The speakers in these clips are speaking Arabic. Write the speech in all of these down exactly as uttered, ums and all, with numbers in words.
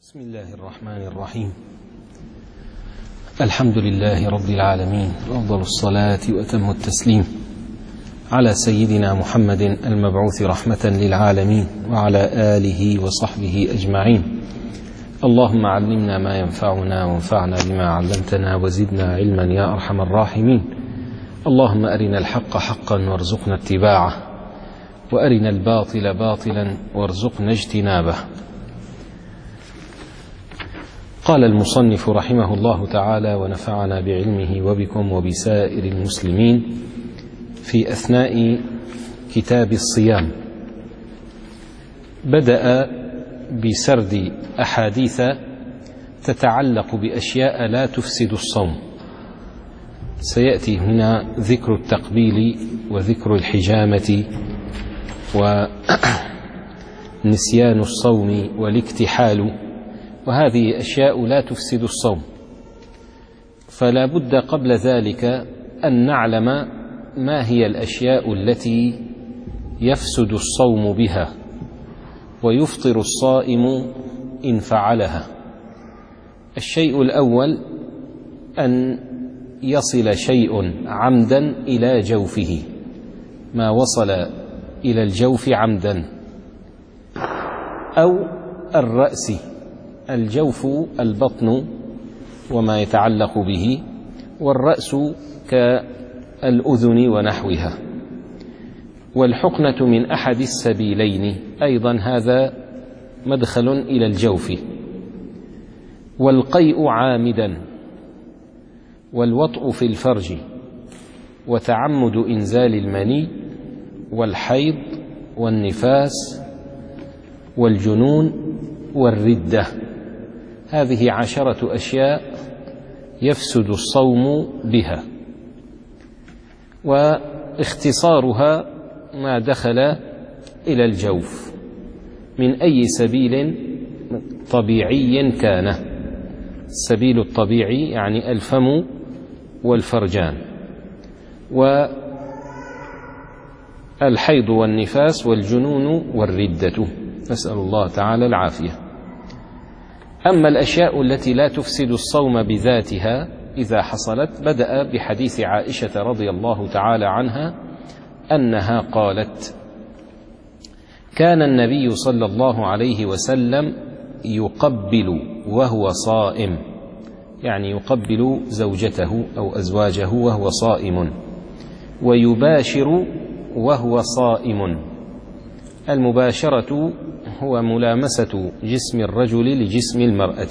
بسم الله الرحمن الرحيم. الحمد لله رب العالمين، وأفضل الصلاة وأتم التسليم على سيدنا محمد المبعوث رحمة للعالمين وعلى آله وصحبه أجمعين. اللهم علمنا ما ينفعنا وانفعنا بما علمتنا وزدنا علما يا أرحم الراحمين. اللهم أرنا الحق حقا وارزقنا اتباعه، وأرنا الباطل باطلا وارزقنا اجتنابه. قال المصنف رحمه الله تعالى: ونفعنا بعلمه وبكم وبسائر المسلمين، في أثناء كتاب الصيام بدأ بسرد أحاديث تتعلق بأشياء لا تفسد الصوم. سيأتي هنا ذكر التقبيل وذكر الحجامة ونسيان الصوم والاكتحال، وهذه أشياء لا تفسد الصوم، فلا بد قبل ذلك أن نعلم ما هي الأشياء التي يفسد الصوم بها ويفطر الصائم إن فعلها. الشيء الأول أن يصل شيء عمدا إلى جوفه، ما وصل إلى الجوف عمدا، أو الرأس. الجوف البطن وما يتعلق به، والرأس كالأذن ونحوها. والحقنة من أحد السبيلين أيضا هذا مدخل إلى الجوف. والقيء عامدا، والوطء في الفرج، وتعمد إنزال المني، والحيض، والنفاس، والجنون، والردة. هذه عشرة أشياء يفسد الصوم بها، واختصارها ما دخل إلى الجوف من أي سبيل طبيعي كان. السبيل الطبيعي يعني الفم والفرجان، والحيض والنفاس والجنون والردة، نسأل الله تعالى العافية. أما الأشياء التي لا تفسد الصوم بذاتها إذا حصلت، بدأ بحديث عائشة رضي الله تعالى عنها أنها قالت: كان النبي صلى الله عليه وسلم يقبل وهو صائم، يعني يقبل زوجته أو أزواجه وهو صائم، ويباشر وهو صائم. المباشرة هو ملامسة جسم الرجل لجسم المرأة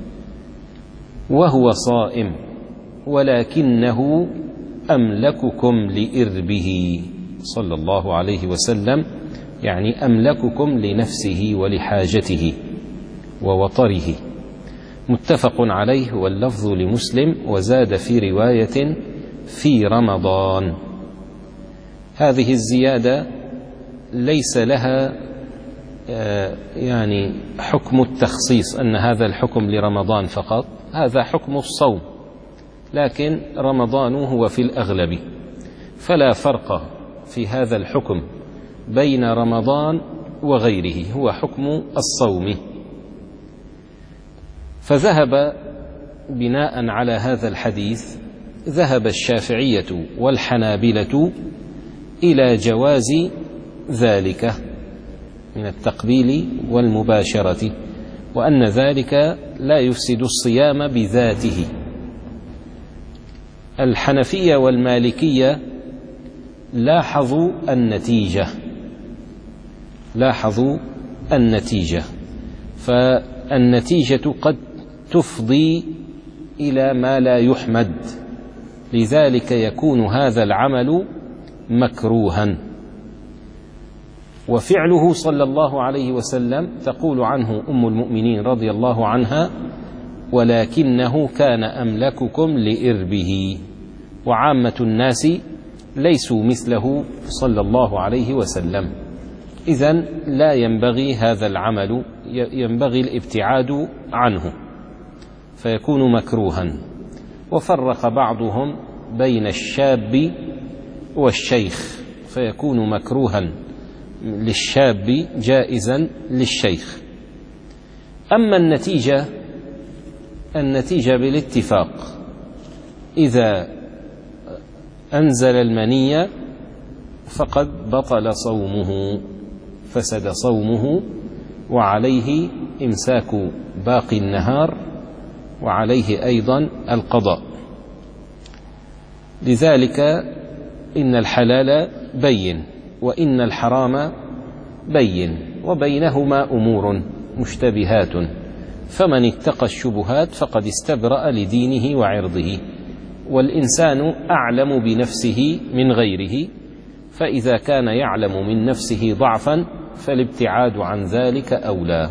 وهو صائم، ولكنه أملككم لإربه صلى الله عليه وسلم، يعني أملككم لنفسه ولحاجته ووطره. متفق عليه، واللفظ لمسلم، وزاد في رواية في رمضان. هذه الزيادة ليس لها يعني حكم التخصيص أن هذا الحكم لرمضان فقط، هذا حكم الصوم، لكن رمضان هو في الأغلب، فلا فرق في هذا الحكم بين رمضان وغيره، هو حكم الصوم. فذهب بناء على هذا الحديث ذهب الشافعية والحنابلة إلى جواز ذلك من التقبيل والمباشرة، وأن ذلك لا يفسد الصيام بذاته. الحنفية والمالكية لاحظوا النتيجة لاحظوا النتيجة فالنتيجة قد تفضي إلى ما لا يحمد، لذلك يكون هذا العمل مكروها. وفعله صلى الله عليه وسلم تقول عنه أم المؤمنين رضي الله عنها: ولكنه كان أملككم لإربه. وعامة الناس ليسوا مثله صلى الله عليه وسلم، إذن لا ينبغي هذا العمل، ينبغي الابتعاد عنه فيكون مكروها. وفرق بعضهم بين الشاب والشيخ، فيكون مكروها للشاب جائزا للشيخ. أما النتيجة النتيجة بالاتفاق إذا أنزل المني فقد بطل صومه، فسد صومه، وعليه إمساك باقي النهار، وعليه أيضا القضاء. لذلك إن الحلال بين وإن الحرام بين، وبينهما أمور مشتبهات، فمن اتقى الشبهات فقد استبرأ لدينه وعرضه، والإنسان أعلم بنفسه من غيره، فإذا كان يعلم من نفسه ضعفا فالابتعاد عن ذلك أولى.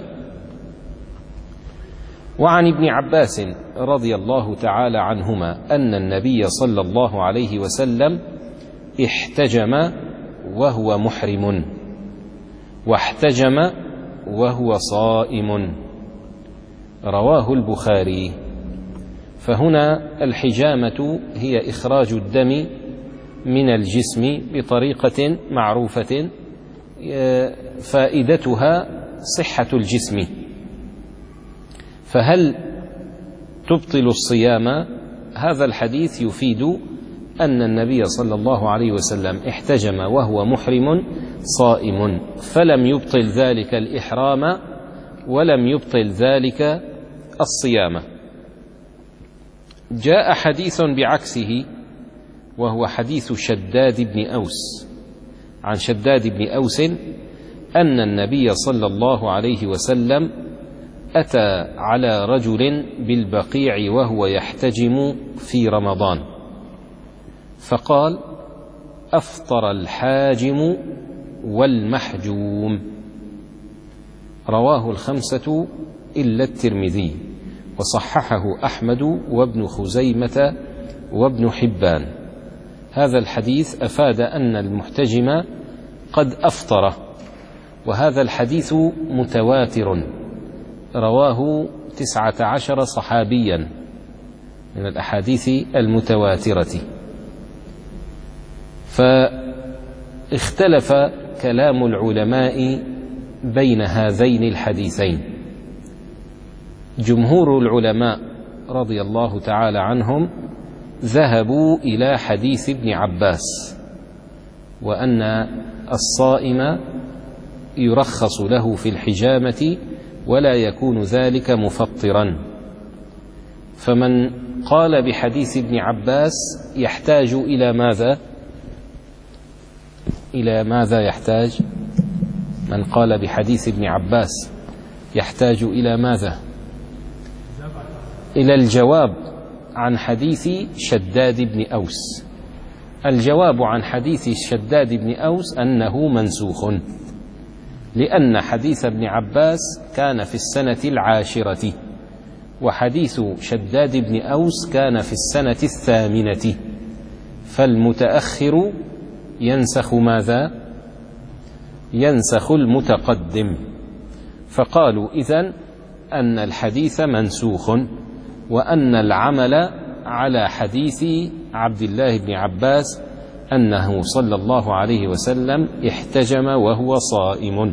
وعن ابن عباس رضي الله تعالى عنهما أن النبي صلى الله عليه وسلم احتجم وهو محرم، واحتجم وهو صائم، رواه البخاري. فهنا الحجامة هي إخراج الدم من الجسم بطريقة معروفة فائدتها صحة الجسم. فهل تبطل الصيام؟ هذا الحديث يفيد أن النبي صلى الله عليه وسلم احتجم وهو محرم صائم، فلم يبطل ذلك الإحرام ولم يبطل ذلك الصيام. جاء حديث بعكسه وهو حديث شداد بن أوس، عن شداد بن أوس أن النبي صلى الله عليه وسلم أتى على رجل بالبقيع وهو يحتجم في رمضان، فقال: أفطر الحاجم والمحجوم، رواه الخمسة إلا الترمذي، وصححه أحمد وابن خزيمة وابن حبان. هذا الحديث أفاد أن المحتجم قد أفطر، وهذا الحديث متواتر، رواه تسعة عشر صحابيا من الأحاديث المتواترة. فاختلف كلام العلماء بين هذين الحديثين. جمهور العلماء رضي الله تعالى عنهم ذهبوا إلى حديث ابن عباس، وأن الصائم يرخص له في الحجامة ولا يكون ذلك مفطرا. فمن قال بحديث ابن عباس يحتاج إلى ماذا؟ إلى ماذا يحتاج؟ من قال بحديث ابن عباس يحتاج إلى ماذا؟ إلى الجواب عن حديث شداد بن أوس. الجواب عن حديث شداد بن أوس أنه منسوخ، لأن حديث ابن عباس كان في السنة العاشرة، وحديث شداد بن أوس كان في السنة الثامنة، فالمتأخر ينسخ ماذا؟ ينسخ المتقدم. فقالوا إذن أن الحديث منسوخ، وأن العمل على حديث عبد الله بن عباس أنه صلى الله عليه وسلم احتجم وهو صائم.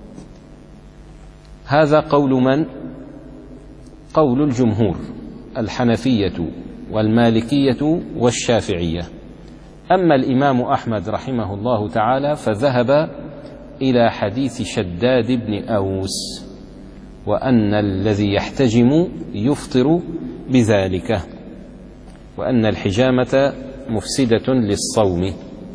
هذا قول من؟ قول الجمهور، الحنفية والمالكية والشافعية. أما الإمام أحمد رحمه الله تعالى فذهب إلى حديث شداد بن أوس، وأن الذي يحتجم يفطر بذلك، وأن الحجامة مفسدة للصوم.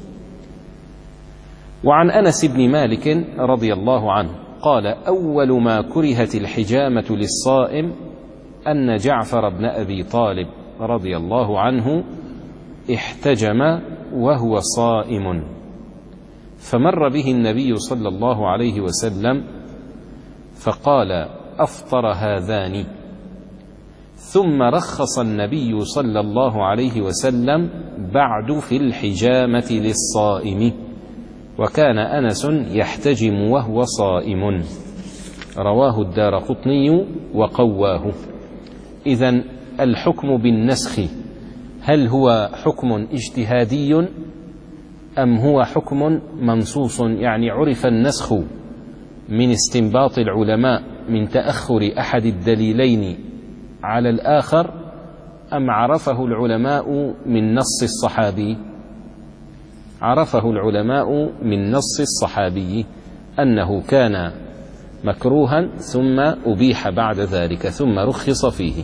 وعن أنس بن مالك رضي الله عنه قال: أول ما كرهت الحجامة للصائم أن جعفر بن أبي طالب رضي الله عنه احتجم وهو صائم، فمر به النبي صلى الله عليه وسلم فقال: أفطر هذان. ثم رخص النبي صلى الله عليه وسلم بعد في الحجامة للصائم، وكان أنس يحتجم وهو صائم، رواه الدارقطني وقواه. إذن الحكم بالنسخ هل هو حكم اجتهادي أم هو حكم منصوص، يعني عرف النسخ من استنباط العلماء من تأخر أحد الدليلين على الآخر أم عرفه العلماء من نص الصحابي؟ عرفه العلماء من نص الصحابي أنه كان مكروها ثم أبيح بعد ذلك ثم رخص فيه.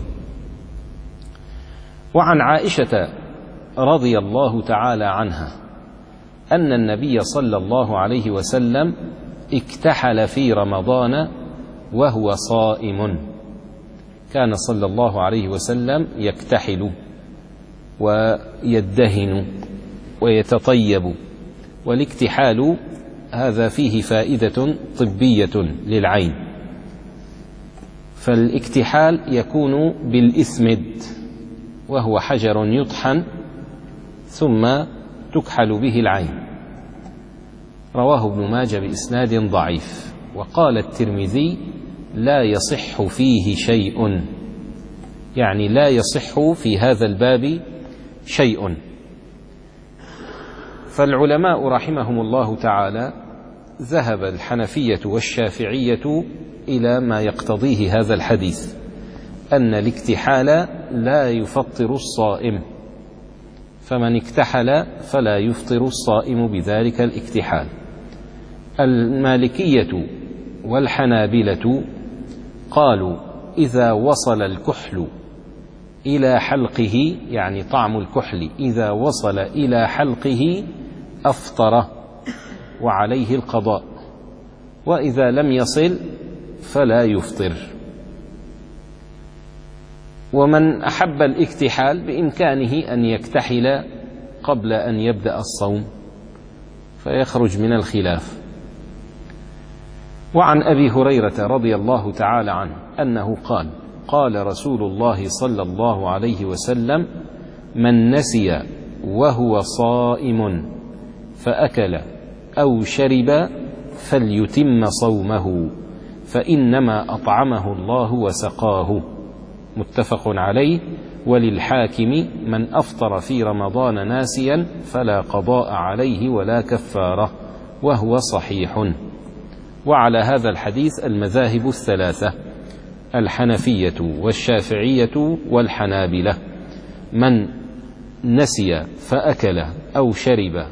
وعن عائشة رضي الله تعالى عنها أن النبي صلى الله عليه وسلم اكتحل في رمضان وهو صائم. كان صلى الله عليه وسلم يكتحل ويدهن ويتطيب، والاكتحال هذا فيه فائدة طبية للعين. فالاكتحال يكون بالإثمد، وهو حجر يطحن ثم تكحل به العين. رواه ابن ماجه بإسناد ضعيف. وقال الترمذي لا يصح فيه شيء، يعني لا يصح في هذا الباب شيء. فالعلماء رحمهم الله تعالى ذهب الحنفية والشافعية إلى ما يقتضيه هذا الحديث، أن الاكتحال لا يفطر الصائم، فمن اكتحل فلا يفطر الصائم بذلك الاكتحال. المالكية والحنابلة قالوا إذا وصل الكحل إلى حلقه، يعني طعم الكحل إذا وصل إلى حلقه أفطر وعليه القضاء، وإذا لم يصل فلا يفطر. ومن أحب الاكتحال بإمكانه أن يكتحل قبل أن يبدأ الصوم فيخرج من الخلاف. وعن أبي هريرة رضي الله تعالى عنه أنه قال قال رسول الله صلى الله عليه وسلم من نسي وهو صائم فأكل أو شرب فليتم صومه فإنما أطعمه الله وسقاه. متفق عليه. وللحاكم من أفطر في رمضان ناسيا فلا قضاء عليه ولا كفارة، وهو صحيح. وعلى هذا الحديث المذاهب الثلاثة الحنفية والشافعية والحنابلة. من نسي فأكل أو شرب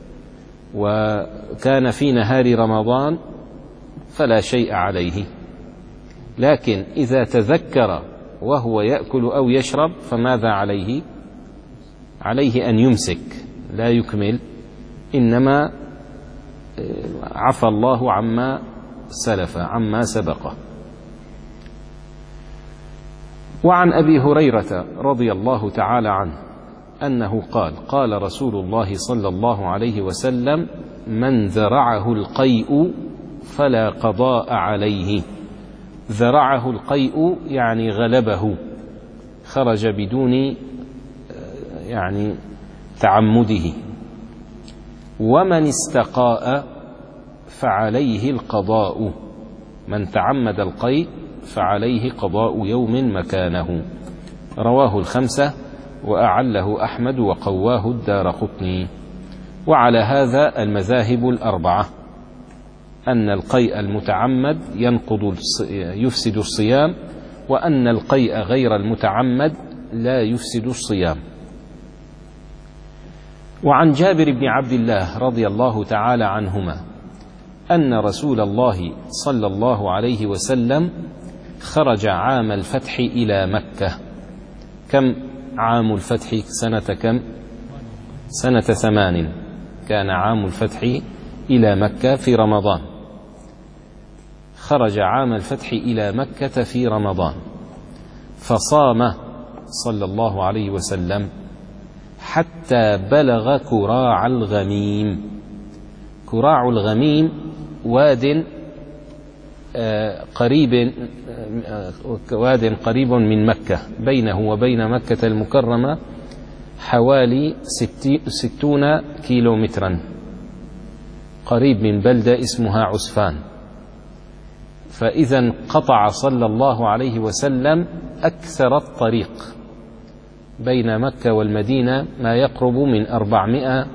وكان في نهار رمضان فلا شيء عليه، لكن إذا تذكر وهو يأكل أو يشرب فماذا عليه؟ عليه أن يمسك لا يكمل، إنما عفى الله عما سلف عما سبقه. وعن أبي هريرة رضي الله تعالى عنه أنه قال قال رسول الله صلى الله عليه وسلم من ذرعه القيء فلا قضاء عليه. ذرعه القيء يعني غلبه، خرج بدون يعني تعمده. ومن استقاء فعليه القضاء، من تعمد القيء فعليه قضاء يوم مكانه. رواه الخمسة وأعله أحمد وقواه الدارقطني. وعلى هذا المذاهب الأربعة أن القيء المتعمد ينقض يفسد الصيام، وأن القيء غير المتعمد لا يفسد الصيام. وعن جابر بن عبد الله رضي الله تعالى عنهما أن رسول الله صلى الله عليه وسلم خرج عام الفتح إلى مكة. كم عام الفتح؟ سنة كم؟ سنة ثمان. كان عام الفتح إلى مكة في رمضان. خرج عام الفتح إلى مكة في رمضان فصام صلى الله عليه وسلم حتى بلغ كراع الغميم. كراع الغميم واد قريب واد قريب من مكة، بينه وبين مكة المكرمة حوالي ستون كيلو مترا، قريب من بلدة اسمها عسفان. فإذا قطع صلى الله عليه وسلم أكثر الطريق بين مكة والمدينة، ما يقرب من أربعمائة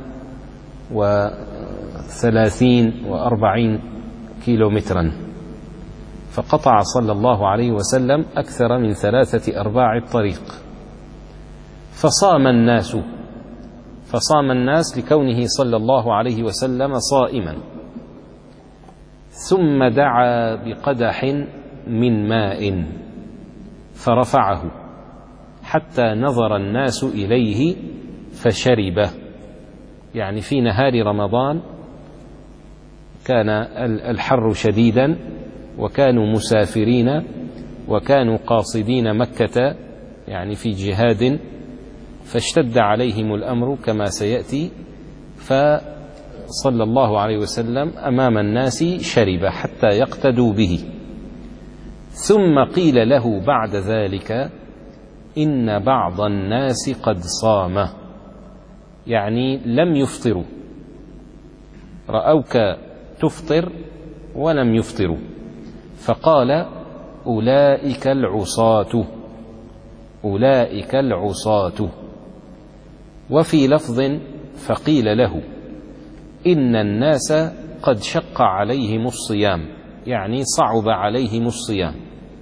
وثلاثين وأربعين كيلو مترا. فقطع صلى الله عليه وسلم أكثر من ثلاثة أرباع الطريق، فصام الناس فصام الناس لكونه صلى الله عليه وسلم صائما. ثم دعا بقدح من ماء فرفعه حتى نظر الناس إليه فشربه، يعني في نهار رمضان كان الحر شديدا وكانوا مسافرين وكانوا قاصدين مكة يعني في جهاد، فاشتد عليهم الأمر كما سيأتي، فصلى الله عليه وسلم أمام الناس شرب حتى يقتدوا به. ثم قيل له بعد ذلك إن بعض الناس قد صام، يعني لم يفطروا، رأوك تفطر ولم يفطروا، فقال أولئك العصاة أولئك العصاة. وفي لفظ فقيل له إن الناس قد شق عليهم الصيام، يعني صعب عليهم الصيام،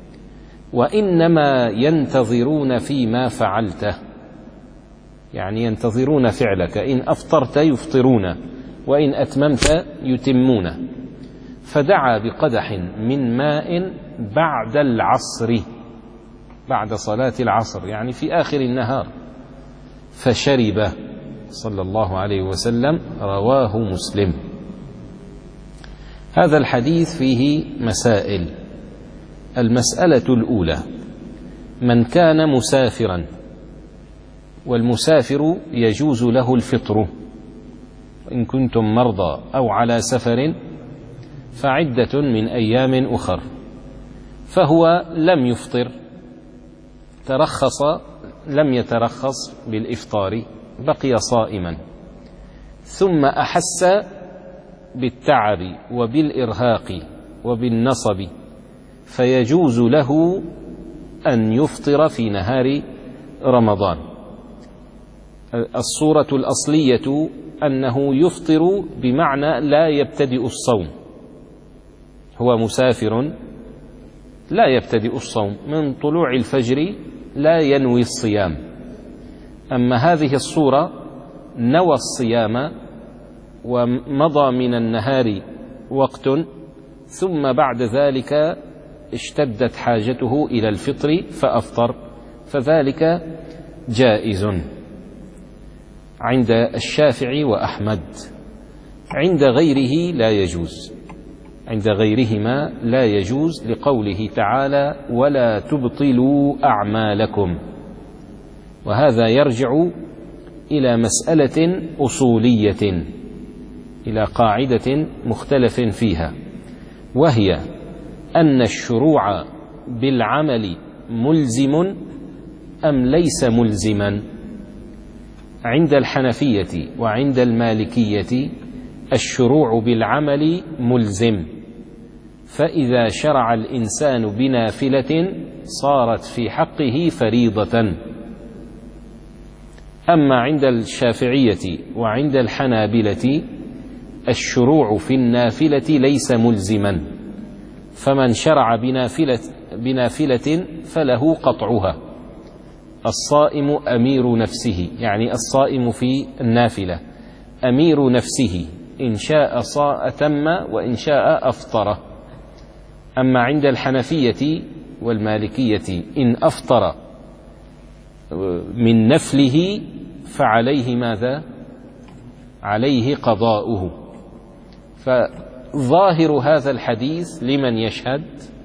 وإنما ينتظرون فيما فعلته، يعني ينتظرون فعلك، إن أفطرت يفطرون وإن أتممت يتمون. فدعا بقدح من ماء بعد العصر، بعد صلاة العصر، يعني في آخر النهار، فشرب صلى الله عليه وسلم. رواه مسلم. هذا الحديث فيه مسائل. المسألة الأولى: من كان مسافرا، والمسافر يجوز له الفطر، إن كنتم مرضى أو على سفر فعدة من أيام أخر، فهو لم يفطر، ترخص لم يترخص بالإفطار، بقي صائما، ثم أحس بالتعب وبالإرهاق وبالنصب، فيجوز له أن يفطر في نهار رمضان. الصورة الأصلية أنه يفطر بمعنى لا يبتدئ الصوم، هو مسافر لا يبتدئ الصوم، من طلوع الفجر لا ينوي الصيام. أما هذه الصورة نوى الصيام ومضى من النهار وقت، ثم بعد ذلك اشتدت حاجته إلى الفطر فأفطر، فذلك جائز عند الشافعي وأحمد. عند غيره لا يجوز، عند غيرهما لا يجوز، لقوله تعالى: ولا تبطلوا أعمالكم. وهذا يرجع إلى مسألة أصولية، إلى قاعدة مختلف فيها، وهي أن الشروع بالعمل ملزم أم ليس ملزما. عند الحنفية وعند المالكية الشروع بالعمل ملزم، فإذا شرع الإنسان بنافلة صارت في حقه فريضة. أما عند الشافعية وعند الحنابلة الشروع في النافلة ليس ملزما، فمن شرع بنافلة, بنافلة فله قطعها. الصائم أمير نفسه، يعني الصائم في النافلة أمير نفسه، إن شاء أتم وإن شاء أفطر. أما عند الحنفية والمالكية إن أفطر من نفله فعليه ماذا؟ عليه قضاؤه. فظاهر هذا الحديث لمن يشهد؟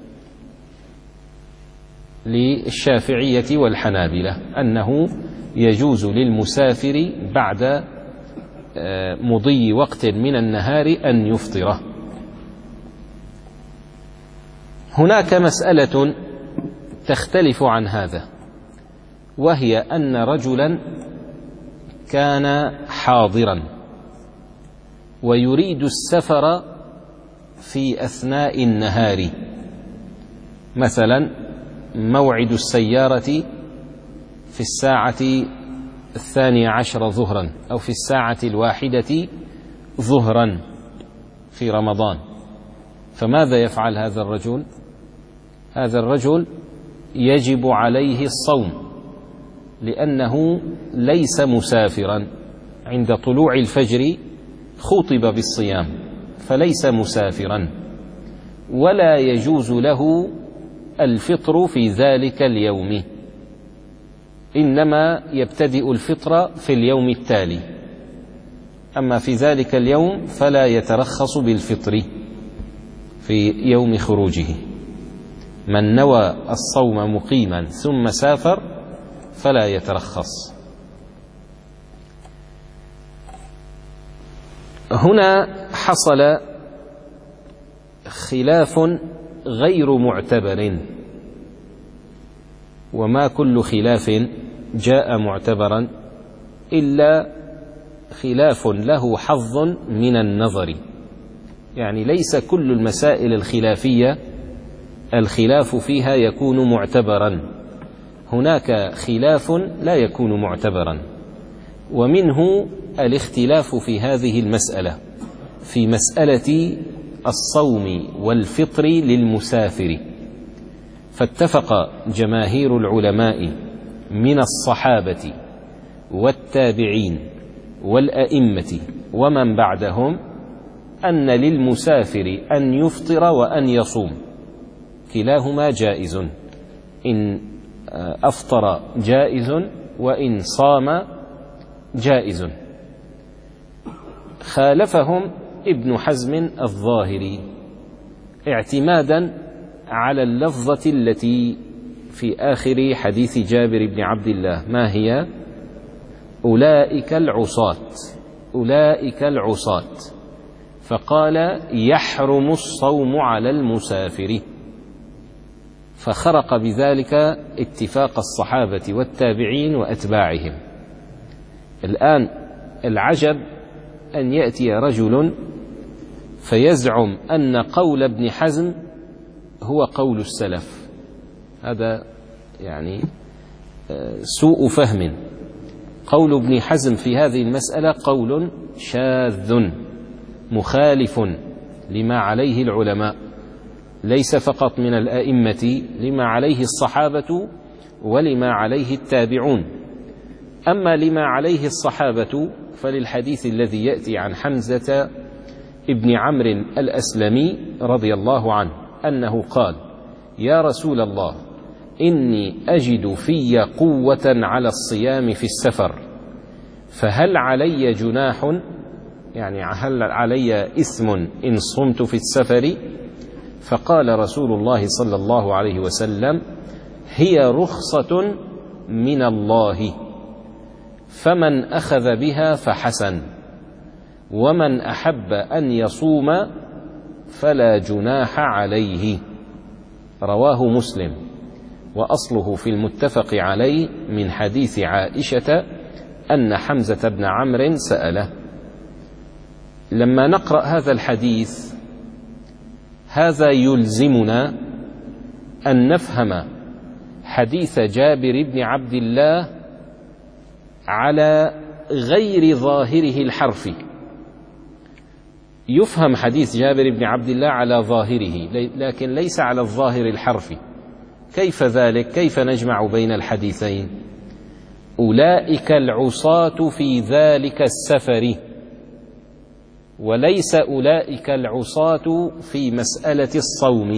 للشافعية والحنابلة، أنه يجوز للمسافر بعد مضي وقت من النهار أن يفطره. هناك مسألة تختلف عن هذا، وهي أن رجلا كان حاضرا ويريد السفر في أثناء النهار، مثلا موعد السيارة في الساعة الثانية عشر ظهرا أو في الساعة الواحدة ظهرا في رمضان، فماذا يفعل هذا الرجل؟ هذا الرجل يجب عليه الصوم لأنه ليس مسافرا، عند طلوع الفجر خُطب بالصيام فليس مسافرا، ولا يجوز له الفطر في ذلك اليوم، إنما يبتدئ الفطر في اليوم التالي، أما في ذلك اليوم فلا يترخص بالفطر في يوم خروجه. من نوى الصوم مقيما ثم سافر فلا يترخص. هنا حصل خلاف غير معتبر، وما كل خلاف جاء معتبرا إلا خلاف له حظ من النظر، يعني ليس كل المسائل الخلافية الخلاف فيها يكون معتبرا، هناك خلاف لا يكون معتبرا، ومنه الاختلاف في هذه المسألة، في مسألة الصوم والفطر للمسافر. فاتفق جماهير العلماء من الصحابة والتابعين والأئمة ومن بعدهم أن للمسافر أن يفطر وأن يصوم، كلاهما جائز، إن أفطر جائز وإن صام جائز. خالفهم ابن حزم الظاهري اعتمادا على اللفظة التي في آخر حديث جابر بن عبد الله، ما هي؟ أولئك العصاة، أولئك العصاة، فقال يحرم الصوم على المسافر، فخرق بذلك اتفاق الصحابة والتابعين وأتباعهم. الآن العجب أن يأتي رجل فيزعم أن قول ابن حزم هو قول السلف، هذا يعني سوء فهم. قول ابن حزم في هذه المسألة قول شاذ مخالف لما عليه العلماء، ليس فقط من الأئمة، لما عليه الصحابة ولما عليه التابعون. أما لما عليه الصحابة فللحديث الذي يأتي عن حمزة ابن عمرو الأسلمي رضي الله عنه أنه قال: يا رسول الله، إني أجد في قوة على الصيام في السفر، فهل علي جناح؟ يعني هل علي إثم إن صمت في السفر؟ فقال رسول الله صلى الله عليه وسلم: هي رخصة من الله، فمن أخذ بها فحسن، ومن أحب أن يصوم فلا جناح عليه. رواه مسلم، وأصله في المتفق عليه من حديث عائشة أن حمزة بن عمرو سأله. لما نقرأ هذا الحديث هذا يلزمنا أن نفهم حديث جابر بن عبد الله على غير ظاهره الحرفي. يفهم حديث جابر بن عبد الله على ظاهره لكن ليس على الظاهر الحرفي. كيف ذلك؟ كيف نجمع بين الحديثين؟ أولئك العصاة في ذلك السفر، وليس أولئك العصاة في مسألة الصوم.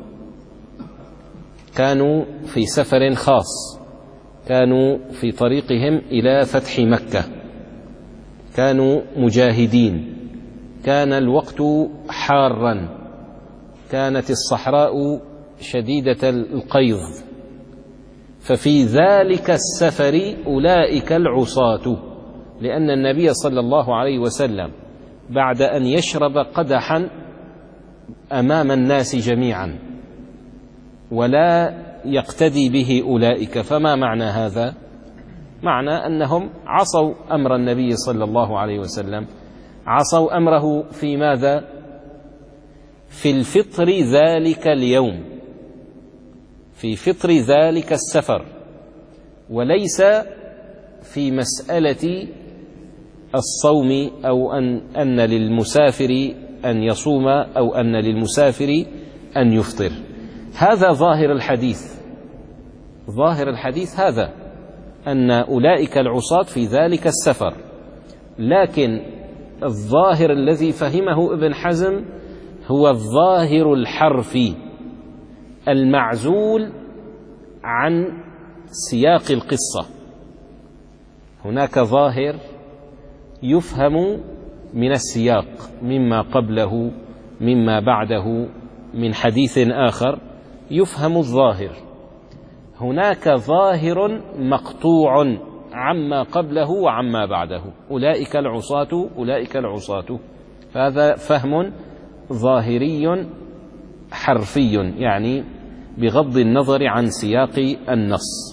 كانوا في سفر خاص، كانوا في طريقهم إلى فتح مكة، كانوا مجاهدين، كان الوقت حارا، كانت الصحراء شديدة القيظ، ففي ذلك السفر أولئك العصاة، لأن النبي صلى الله عليه وسلم بعد أن يشرب قدحا أمام الناس جميعا ولا يقتدي به أولئك، فما معنى هذا؟ معنى أنهم عصوا أمر النبي صلى الله عليه وسلم، عصوا أمره في ماذا؟ في الفطر ذلك اليوم، في فطر ذلك السفر، وليس في مسألة الصوم أو أن, أن للمسافر أن يصوم أو أن للمسافر أن يفطر. هذا ظاهر الحديث، ظاهر الحديث هذا أن أولئك العصاة في ذلك السفر، لكن الظاهر الذي فهمه ابن حزم هو الظاهر الحرفي المعزول عن سياق القصة. هناك ظاهر يفهم من السياق، مما قبله مما بعده من حديث آخر يفهم الظاهر. هناك ظاهر مقطوع عما قبله وعما بعده، أولئك العصاة أولئك العصاة، هذا فهم ظاهري حرفي، يعني بغض النظر عن سياق النص.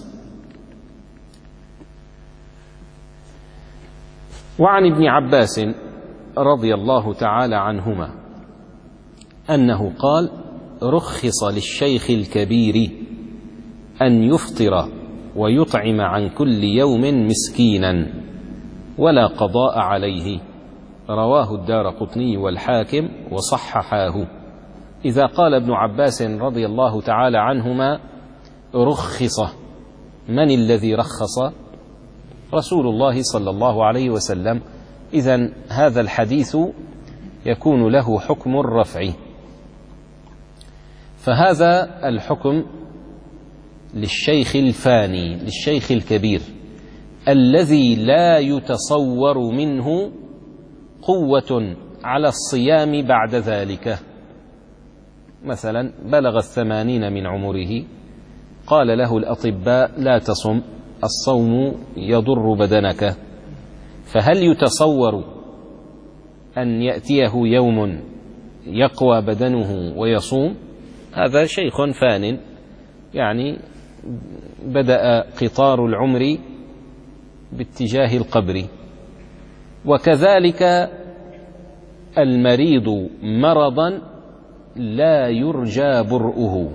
وعن ابن عباس رضي الله تعالى عنهما أنه قال: رخص للشيخ الكبير أن يفطر ويطعم عن كل يوم مسكينا ولا قضاء عليه، رواه الدارقطني والحاكم وصححاه. إذا قال ابن عباس رضي الله تعالى عنهما رخص، من الذي رخص؟ رسول الله صلى الله عليه وسلم. إذن هذا الحديث يكون له حكم الرفع، فهذا الحكم للشيخ الفاني، للشيخ الكبير الذي لا يتصور منه قوة على الصيام بعد ذلك. مثلا بلغ الثمانين من عمره، قال له الأطباء لا تصم، الصوم يضر بدنك، فهل يتصور أن يأتيه يوم يقوى بدنه ويصوم؟ هذا شيخ فان، يعني بدأ قطار العمر باتجاه القبر. وكذلك المريض مرضا لا يرجى برؤه،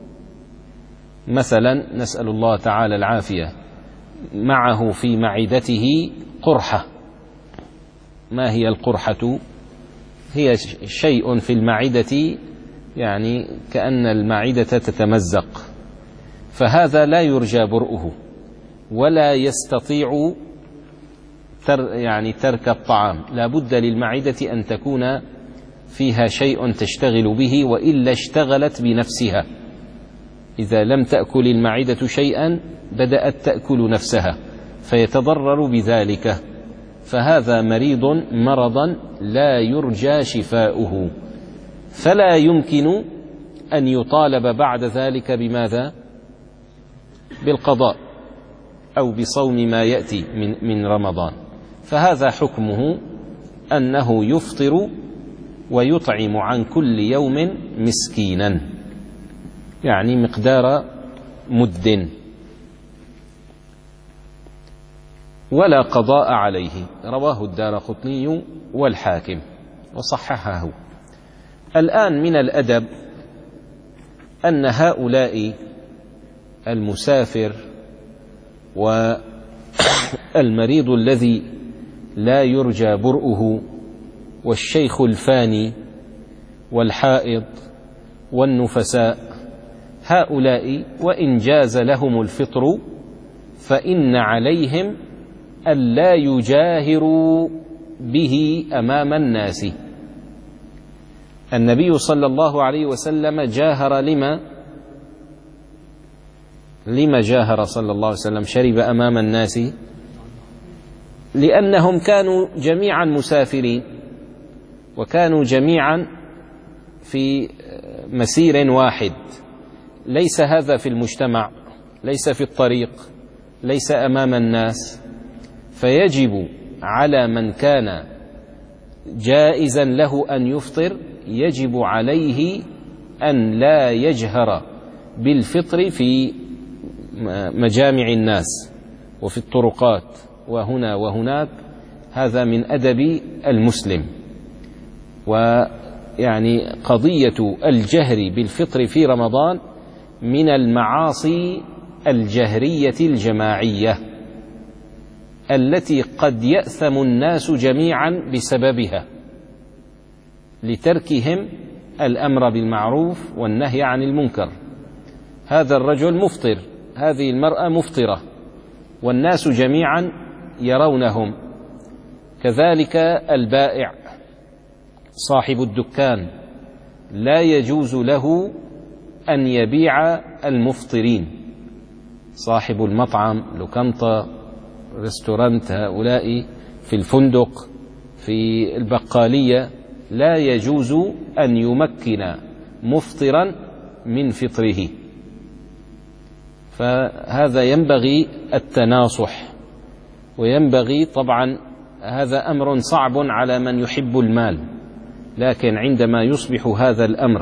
مثلا نسأل الله تعالى العافية، معه في معدته قرحة. ما هي القرحة؟ هي شيء في المعدة، يعني كأن المعدة تتمزق، فهذا لا يرجى برؤه ولا يستطيع تر يعني ترك الطعام، لا بد للمعدة أن تكون فيها شيء تشتغل به، وإلا اشتغلت بنفسها. إذا لم تأكل المعدة شيئا بدأت تأكل نفسها فيتضرر بذلك، فهذا مريض مرضا لا يرجى شفاؤه، فلا يمكن أن يطالب بعد ذلك بماذا؟ بالقضاء أو بصوم ما يأتي من, من رمضان. فهذا حكمه أنه يفطر ويطعم عن كل يوم مسكينا، يعني مقدار مد، ولا قضاء عليه، رواه الدارقطني والحاكم وصححه. الآن من الأدب أن هؤلاء المسافر والمريض الذي لا يرجى برؤه والشيخ الفاني والحائض والنفساء، هؤلاء وإن جاز لهم الفطر فإن عليهم ألا يجاهروا به أمام الناس. النبي صلى الله عليه وسلم جاهر لما لما جاهر صلى الله عليه وسلم شرب أمام الناس؟ لأنهم كانوا جميعا مسافرين، وكانوا جميعا في مسير واحد، ليس هذا في المجتمع، ليس في الطريق، ليس أمام الناس، فيجب على من كان جائزا له أن يفطر يجب عليه أن لا يجهر بالفطر في مجامع الناس وفي الطرقات وهنا وهناك. هذا من أدب المسلم. ويعني قضية الجهر بالفطر في رمضان من المعاصي الجهرية الجماعية التي قد يأثم الناس جميعا بسببها لتركهم الأمر بالمعروف والنهي عن المنكر. هذا الرجل مفطر، هذه المرأة مفطرة، والناس جميعا يرونهم. كذلك البائع صاحب الدكان لا يجوز له أن يبيع المفطرين. صاحب المطعم، لوكانتا، ريستورانت، هؤلاء في الفندق، في البقالية، لا يجوز أن يمكن مفطرا من فطره. فهذا ينبغي التناصح، وينبغي طبعا، هذا أمر صعب على من يحب المال، لكن عندما يصبح هذا الأمر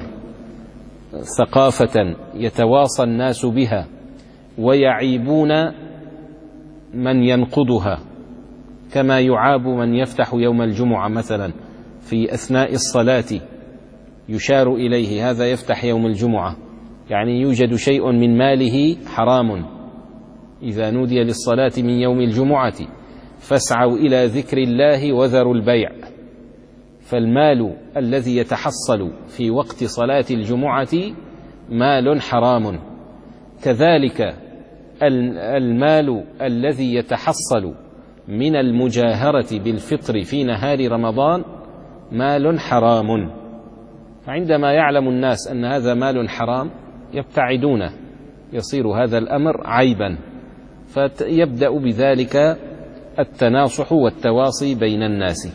ثقافة يتواصى الناس بها ويعيبون من ينقضها، كما يعاب من يفتح يوم الجمعة مثلا في أثناء الصلاة يشار إليه، هذا يفتح يوم الجمعة، يعني يوجد شيء من ماله حرام. إذا نودي للصلاة من يوم الجمعة فاسعوا إلى ذكر الله وذروا البيع. فالمال الذي يتحصل في وقت صلاة الجمعة مال حرام. كذلك المال الذي يتحصل من المجاهرة بالفطر في نهار رمضان مال حرام. فعندما يعلم الناس أن هذا مال حرام يبتعدونه، يصير هذا الأمر عيبا، فيبدأ بذلك التناصح والتواصي بين الناس.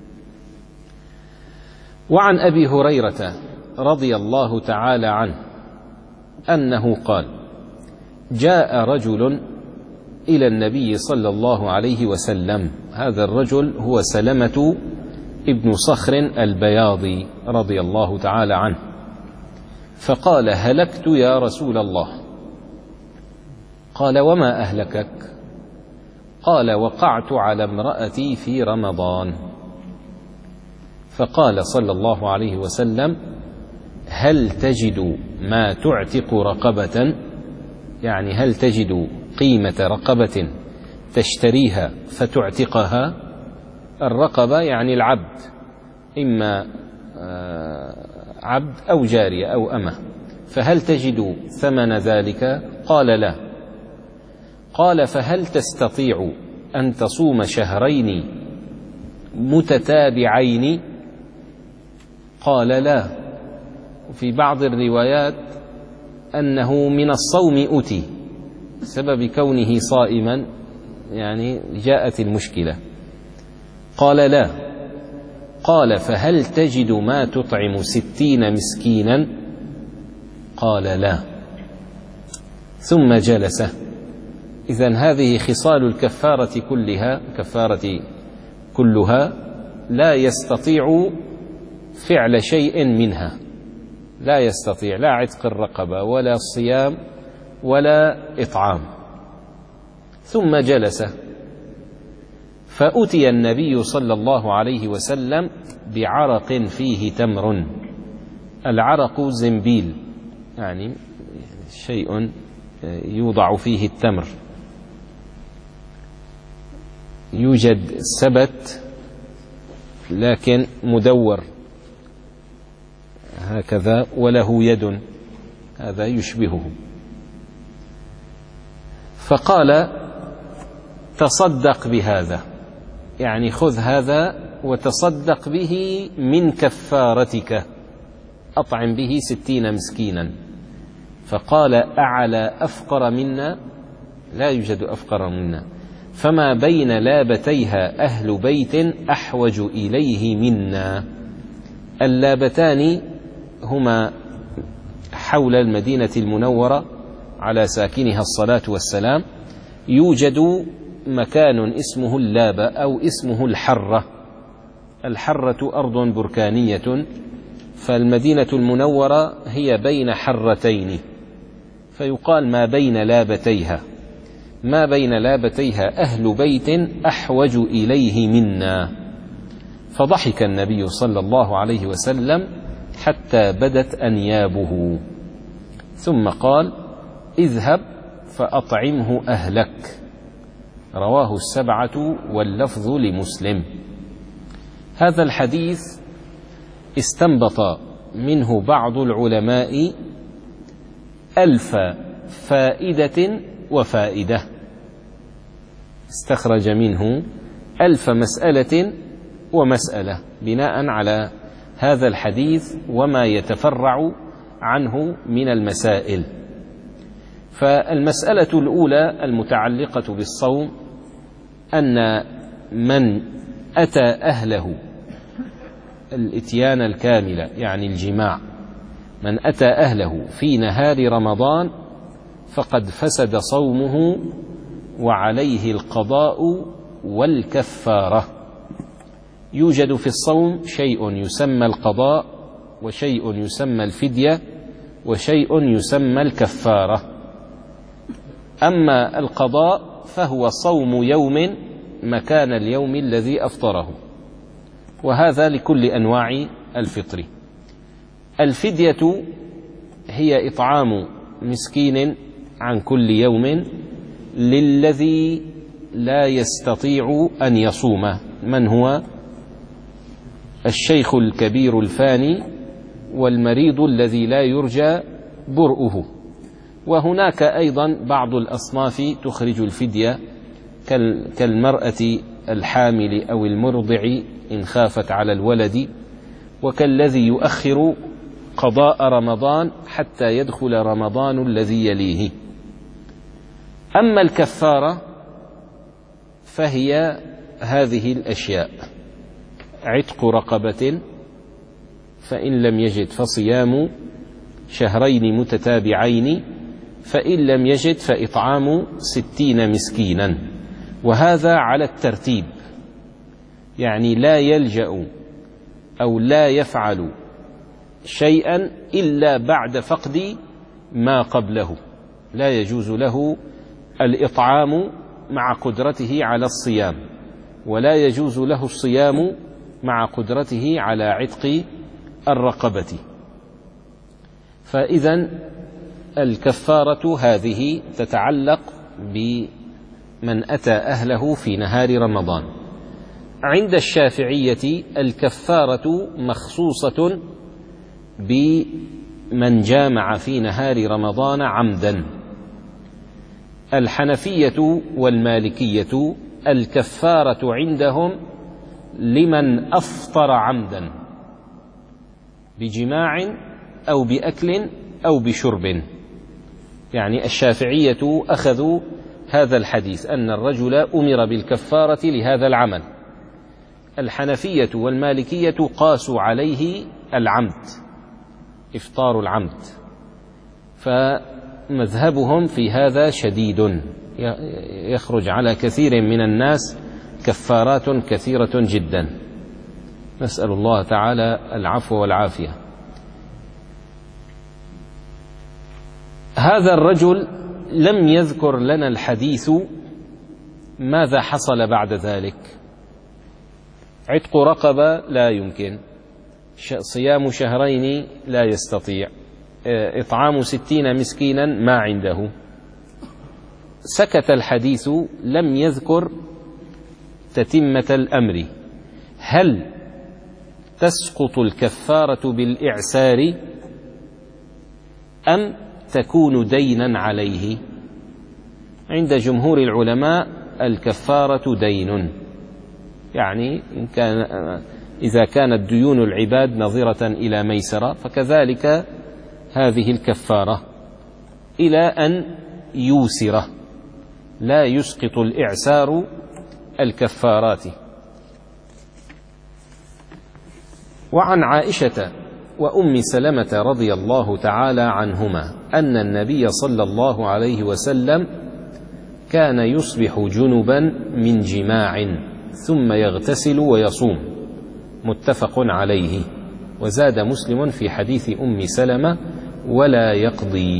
وعن أبي هريرة رضي الله تعالى عنه أنه قال: جاء رجل إلى النبي صلى الله عليه وسلم. هذا الرجل هو سلمة ابن صخر البياضي رضي الله تعالى عنه، فقال: هلكت يا رسول الله. قال: وما أهلكك؟ قال: وقعت على امرأتي في رمضان. فقال صلى الله عليه وسلم: هل تجد ما تعتق رقبة؟ يعني هل تجد قيمة رقبة تشتريها فتعتقها؟ الرقبة يعني العبد، إما عبد أو جارية أو أمة، فهل تجد ثمن ذلك؟ قال: لا. قال: فهل تستطيع أن تصوم شهرين متتابعين؟ قال: لا. وفي بعض الروايات أنه من الصوم أتي، بسبب كونه صائما يعني جاءت المشكلة. قال: لا. قال: فهل تجد ما تطعم ستين مسكينا؟ قال: لا. ثم جلس. إذن هذه خصال الكفارة كلها، كفارة كلها لا يستطيع فعل شيء منها، لا يستطيع لا عتق الرقبة ولا الصيام ولا إطعام. ثم جلس، فأتي النبي صلى الله عليه وسلم بعرق فيه تمر. العرق زنبيل، يعني شيء يوضع فيه التمر، يوجد سبت لكن مدور هكذا وله يد، هذا يشبهه. فقال: تصدق بهذا، يعني خذ هذا وتصدق به من كفارتك، أطعم به ستين مسكينا. فقال: أعلى أفقر منا؟ لا يوجد أفقر منا، فما بين لابتيها أهل بيت أحوج إليه منا. اللابتان هما حول المدينة المنورة على ساكنها الصلاة والسلام يوجد مكان اسمه اللابة أو اسمه الحرة. الحرة أرض بركانية، فالمدينة المنورة هي بين حرتين، فيقال ما بين لابتيها، ما بين لابتيها أهل بيت أحوج إليه منا. فضحك النبي صلى الله عليه وسلم حتى بدت أنيابه، ثم قال: اذهب فأطعمه أهلك. رواه السبعة واللفظ لمسلم. هذا الحديث استنبط منه بعض العلماء ألف فائدة وفائدة، استخرج منه ألف مسألة ومسألة بناء على هذا الحديث وما يتفرع عنه من المسائل. فالمسألة الأولى المتعلقة بالصوم أن من أتى أهله الإتيان الكامل، يعني الجماع، من أتى أهله في نهار رمضان فقد فسد صومه وعليه القضاء والكفارة. يوجد في الصوم شيء يسمى القضاء، وشيء يسمى الفدية، وشيء يسمى الكفارة. أما القضاء فهو صوم يوم مكان اليوم الذي أفطره، وهذا لكل أنواع الفطر. الفدية هي إطعام مسكين عن كل يوم للذي لا يستطيع أن يصوم، من هو الشيخ الكبير الفاني والمريض الذي لا يرجى برؤه. وهناك أيضا بعض الأصناف تخرج الفدية كالمرأة الحامل أو المرضع إن خافت على الولد، وكالذي يؤخر قضاء رمضان حتى يدخل رمضان الذي يليه. أما الكفارة فهي هذه الأشياء: عتق رقبة، فإن لم يجد فصيام شهرين متتابعين، فإن لم يجد فإطعام ستين مسكينا. وهذا على الترتيب، يعني لا يلجأ أو لا يفعل شيئا إلا بعد فقد ما قبله. لا يجوز له الإطعام مع قدرته على الصيام، ولا يجوز له الصيام مع قدرته على عتق الرقبة. فإذن الكفارة هذه تتعلق بمن أتى أهله في نهار رمضان. عند الشافعية الكفارة مخصوصة بمن جامع في نهار رمضان عمدا. الحنفية والمالكية الكفارة عندهم لمن أفطر عمدا بجماع أو بأكل أو بشرب. يعني الشافعية أخذوا هذا الحديث أن الرجل أمر بالكفارة لهذا العمل. الحنفية والمالكية قاسوا عليه العمد، إفطار العمد، فمذهبهم في هذا شديد، يخرج على كثير من الناس كفارات كثيرة جدا، نسأل الله تعالى العفو والعافية. هذا الرجل لم يذكر لنا الحديث ماذا حصل بعد ذلك. عتق رقبة لا يمكن، صيام شهرين لا يستطيع، إطعام ستين مسكينا ما عنده. سكت الحديث، لم يذكر تتمة الأمر. هل تسقط الكفارة بالإعسار أم تكون دينا عليه؟ عند جمهور العلماء الكفارة دين، يعني إن كان إذا كانت ديون العباد نظيرة إلى ميسرة فكذلك هذه الكفارة إلى أن يوسره، لا يسقط الإعسار الكفارات. وعن عائشة وأم سلمة رضي الله تعالى عنهما أن النبي صلى الله عليه وسلم كان يصبح جنبا من جماع ثم يغتسل ويصوم، متفق عليه. وزاد مسلم في حديث أم سلمة ولا يقضي.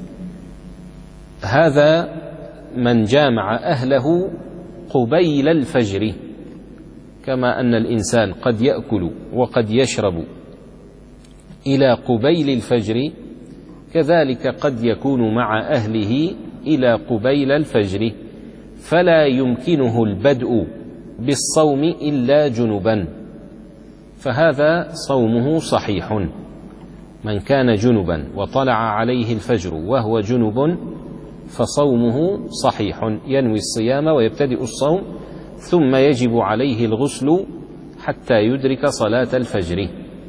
هذا من جامع أهله قبيل الفجر، كما أن الإنسان قد يأكل وقد يشرب إلى قبيل الفجر، كذلك قد يكون مع أهله إلى قبيل الفجر، فلا يمكنه البدء بالصوم إلا جنبا، فهذا صومه صحيح. من كان جنبا وطلع عليه الفجر وهو جنب فصومه صحيح، ينوي الصيام ويبتدئ الصوم، ثم يجب عليه الغسل حتى يدرك صلاة الفجر.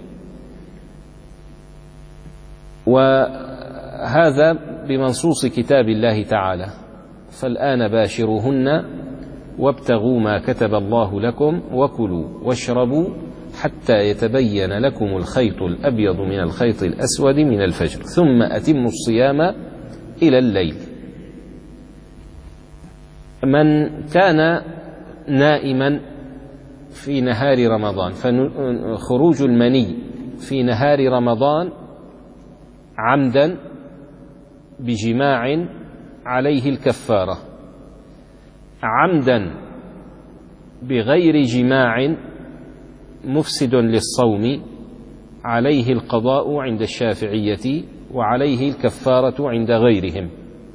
وهذا بمنصوص كتاب الله تعالى: فالآن باشروهن وابتغوا ما كتب الله لكم وكلوا واشربوا حتى يتبين لكم الخيط الأبيض من الخيط الأسود من الفجر ثم أتموا الصيام إلى الليل. من كان نائما في نهار رمضان، فخروج المني في نهار رمضان عمدا بجماع عليه الكفارة، عمدا بغير جماع مفسد للصوم عليه القضاء عند الشافعية وعليه الكفارة عند غيرهم.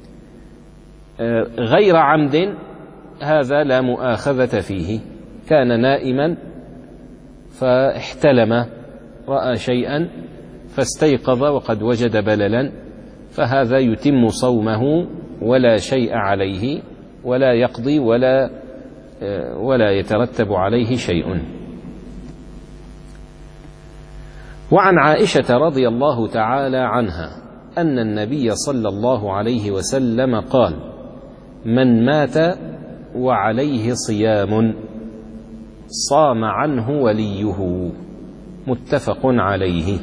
غير عمد هذا لا مؤاخذة فيه، كان نائما فاحتلم، رأى شيئا فاستيقظ وقد وجد بللا، فهذا يتم صومه ولا شيء عليه ولا يقضي ولا ولا يترتب عليه شيء. وعن عائشة رضي الله تعالى عنها أن النبي صلى الله عليه وسلم قال: من مات وعليه صيام صام عنه وليه. متفق عليه.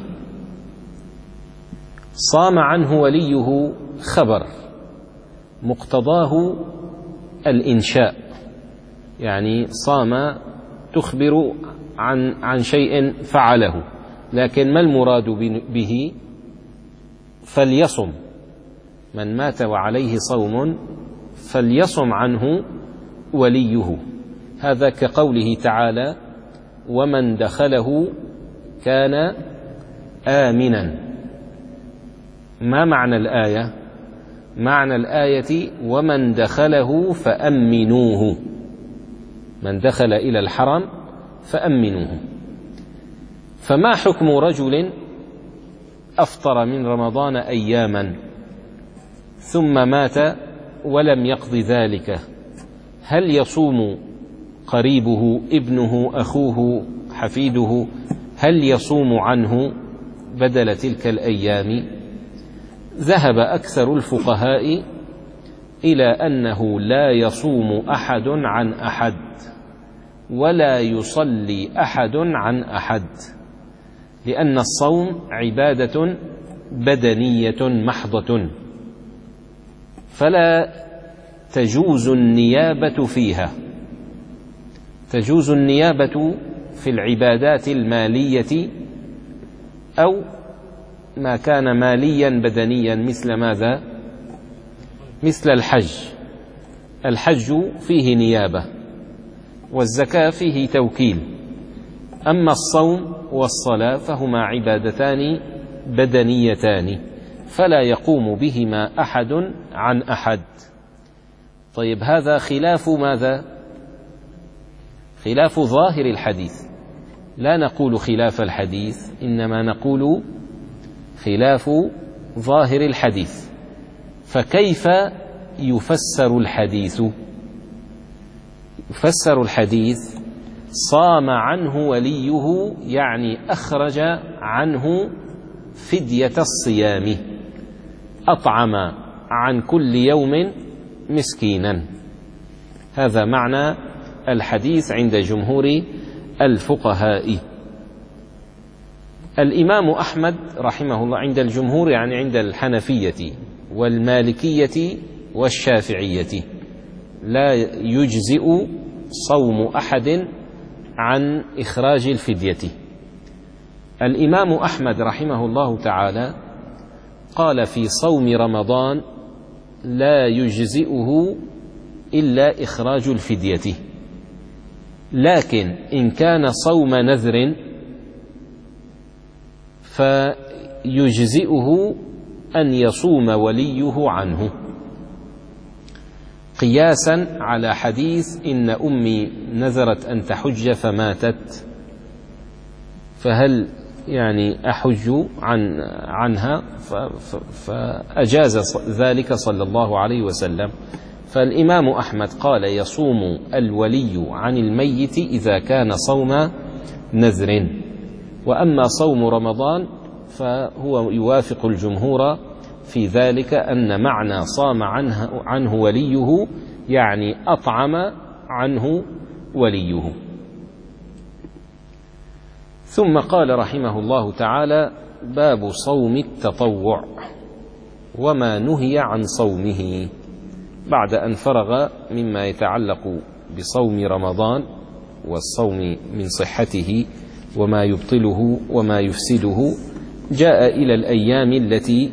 صام عنه وليه خبر مقتضاه الإنشاء، يعني صام تخبر عن عن شيء فعله، لكن ما المراد به؟ فليصم، من مات وعليه صوم فليصم عنه وليه. هذا كقوله تعالى: ومن دخله كان آمنا. ما معنى الآية؟ معنى الآية: ومن دخله فأمنوه، من دخل إلى الحرم فأمنوه. فما حكم رجل أفطر من رمضان أياما ثم مات ولم يقض ذلك؟ هل يصوم قريبه، ابنه، أخوه، حفيده، هل يصوم عنه بدل تلك الأيام؟ ذهب أكثر الفقهاء إلى أنه لا يصوم أحد عن أحد ولا يصلي أحد عن أحد، لأن الصوم عبادة بدنية محضة، فلا تجوز النيابة فيها. تجوز النيابة في العبادات المالية أو ما كان ماليا بدنيا، مثل ماذا؟ مثل الحج. الحج فيه نيابة، والزكاة فيه توكيل. أما الصوم والصلاة فهما عبادتان بدنيتان، فلا يقوم بهما أحد عن أحد. طيب، هذا خلاف ماذا؟ خلاف ظاهر الحديث. لا نقول خلاف الحديث، إنما نقول خلاف ظاهر الحديث. فكيف يفسر الحديث؟ يفسر الحديث: صام عنه وليه، يعني أخرج عنه فدية الصيام، أطعم عن كل يوم مسكينا. هذا معنى الحديث عند جمهور الفقهاء. الإمام أحمد رحمه الله عند الجمهور، يعني عند الحنفية والمالكية والشافعية، لا يجزئ صوم أحد عن إخراج الفدية. الإمام أحمد رحمه الله تعالى قال في صوم رمضان: لا يجزئه إلا إخراج الفدية، لكن إن كان صوم نذر فيجزئه أن يصوم وليه عنه، قياسا على حديث: إن أمي نذرت أن تحج فماتت، فهل يعني أحج عن عنها، فأجاز ذلك صلى الله عليه وسلم. فالإمام أحمد قال يصوم الولي عن الميت إذا كان صوم نذر. وأما صوم رمضان فهو يوافق الجمهور في ذلك، أن معنى صام عنه, عنه وليه يعني أطعم عنه وليه. ثم قال رحمه الله تعالى: باب صوم التطوع وما نهي عن صومه. بعد أن فرغ مما يتعلق بصوم رمضان والصوم من صحته وما يبطله وما يفسده، جاء إلى الأيام التي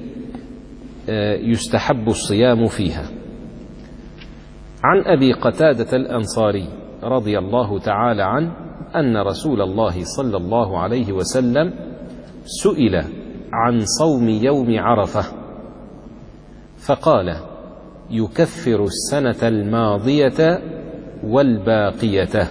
يستحب الصيام فيها. عن أبي قتادة الأنصاري رضي الله تعالى عنه أن رسول الله صلى الله عليه وسلم سئل عن صوم يوم عرفة فقال: يكفر السنة الماضية والباقية.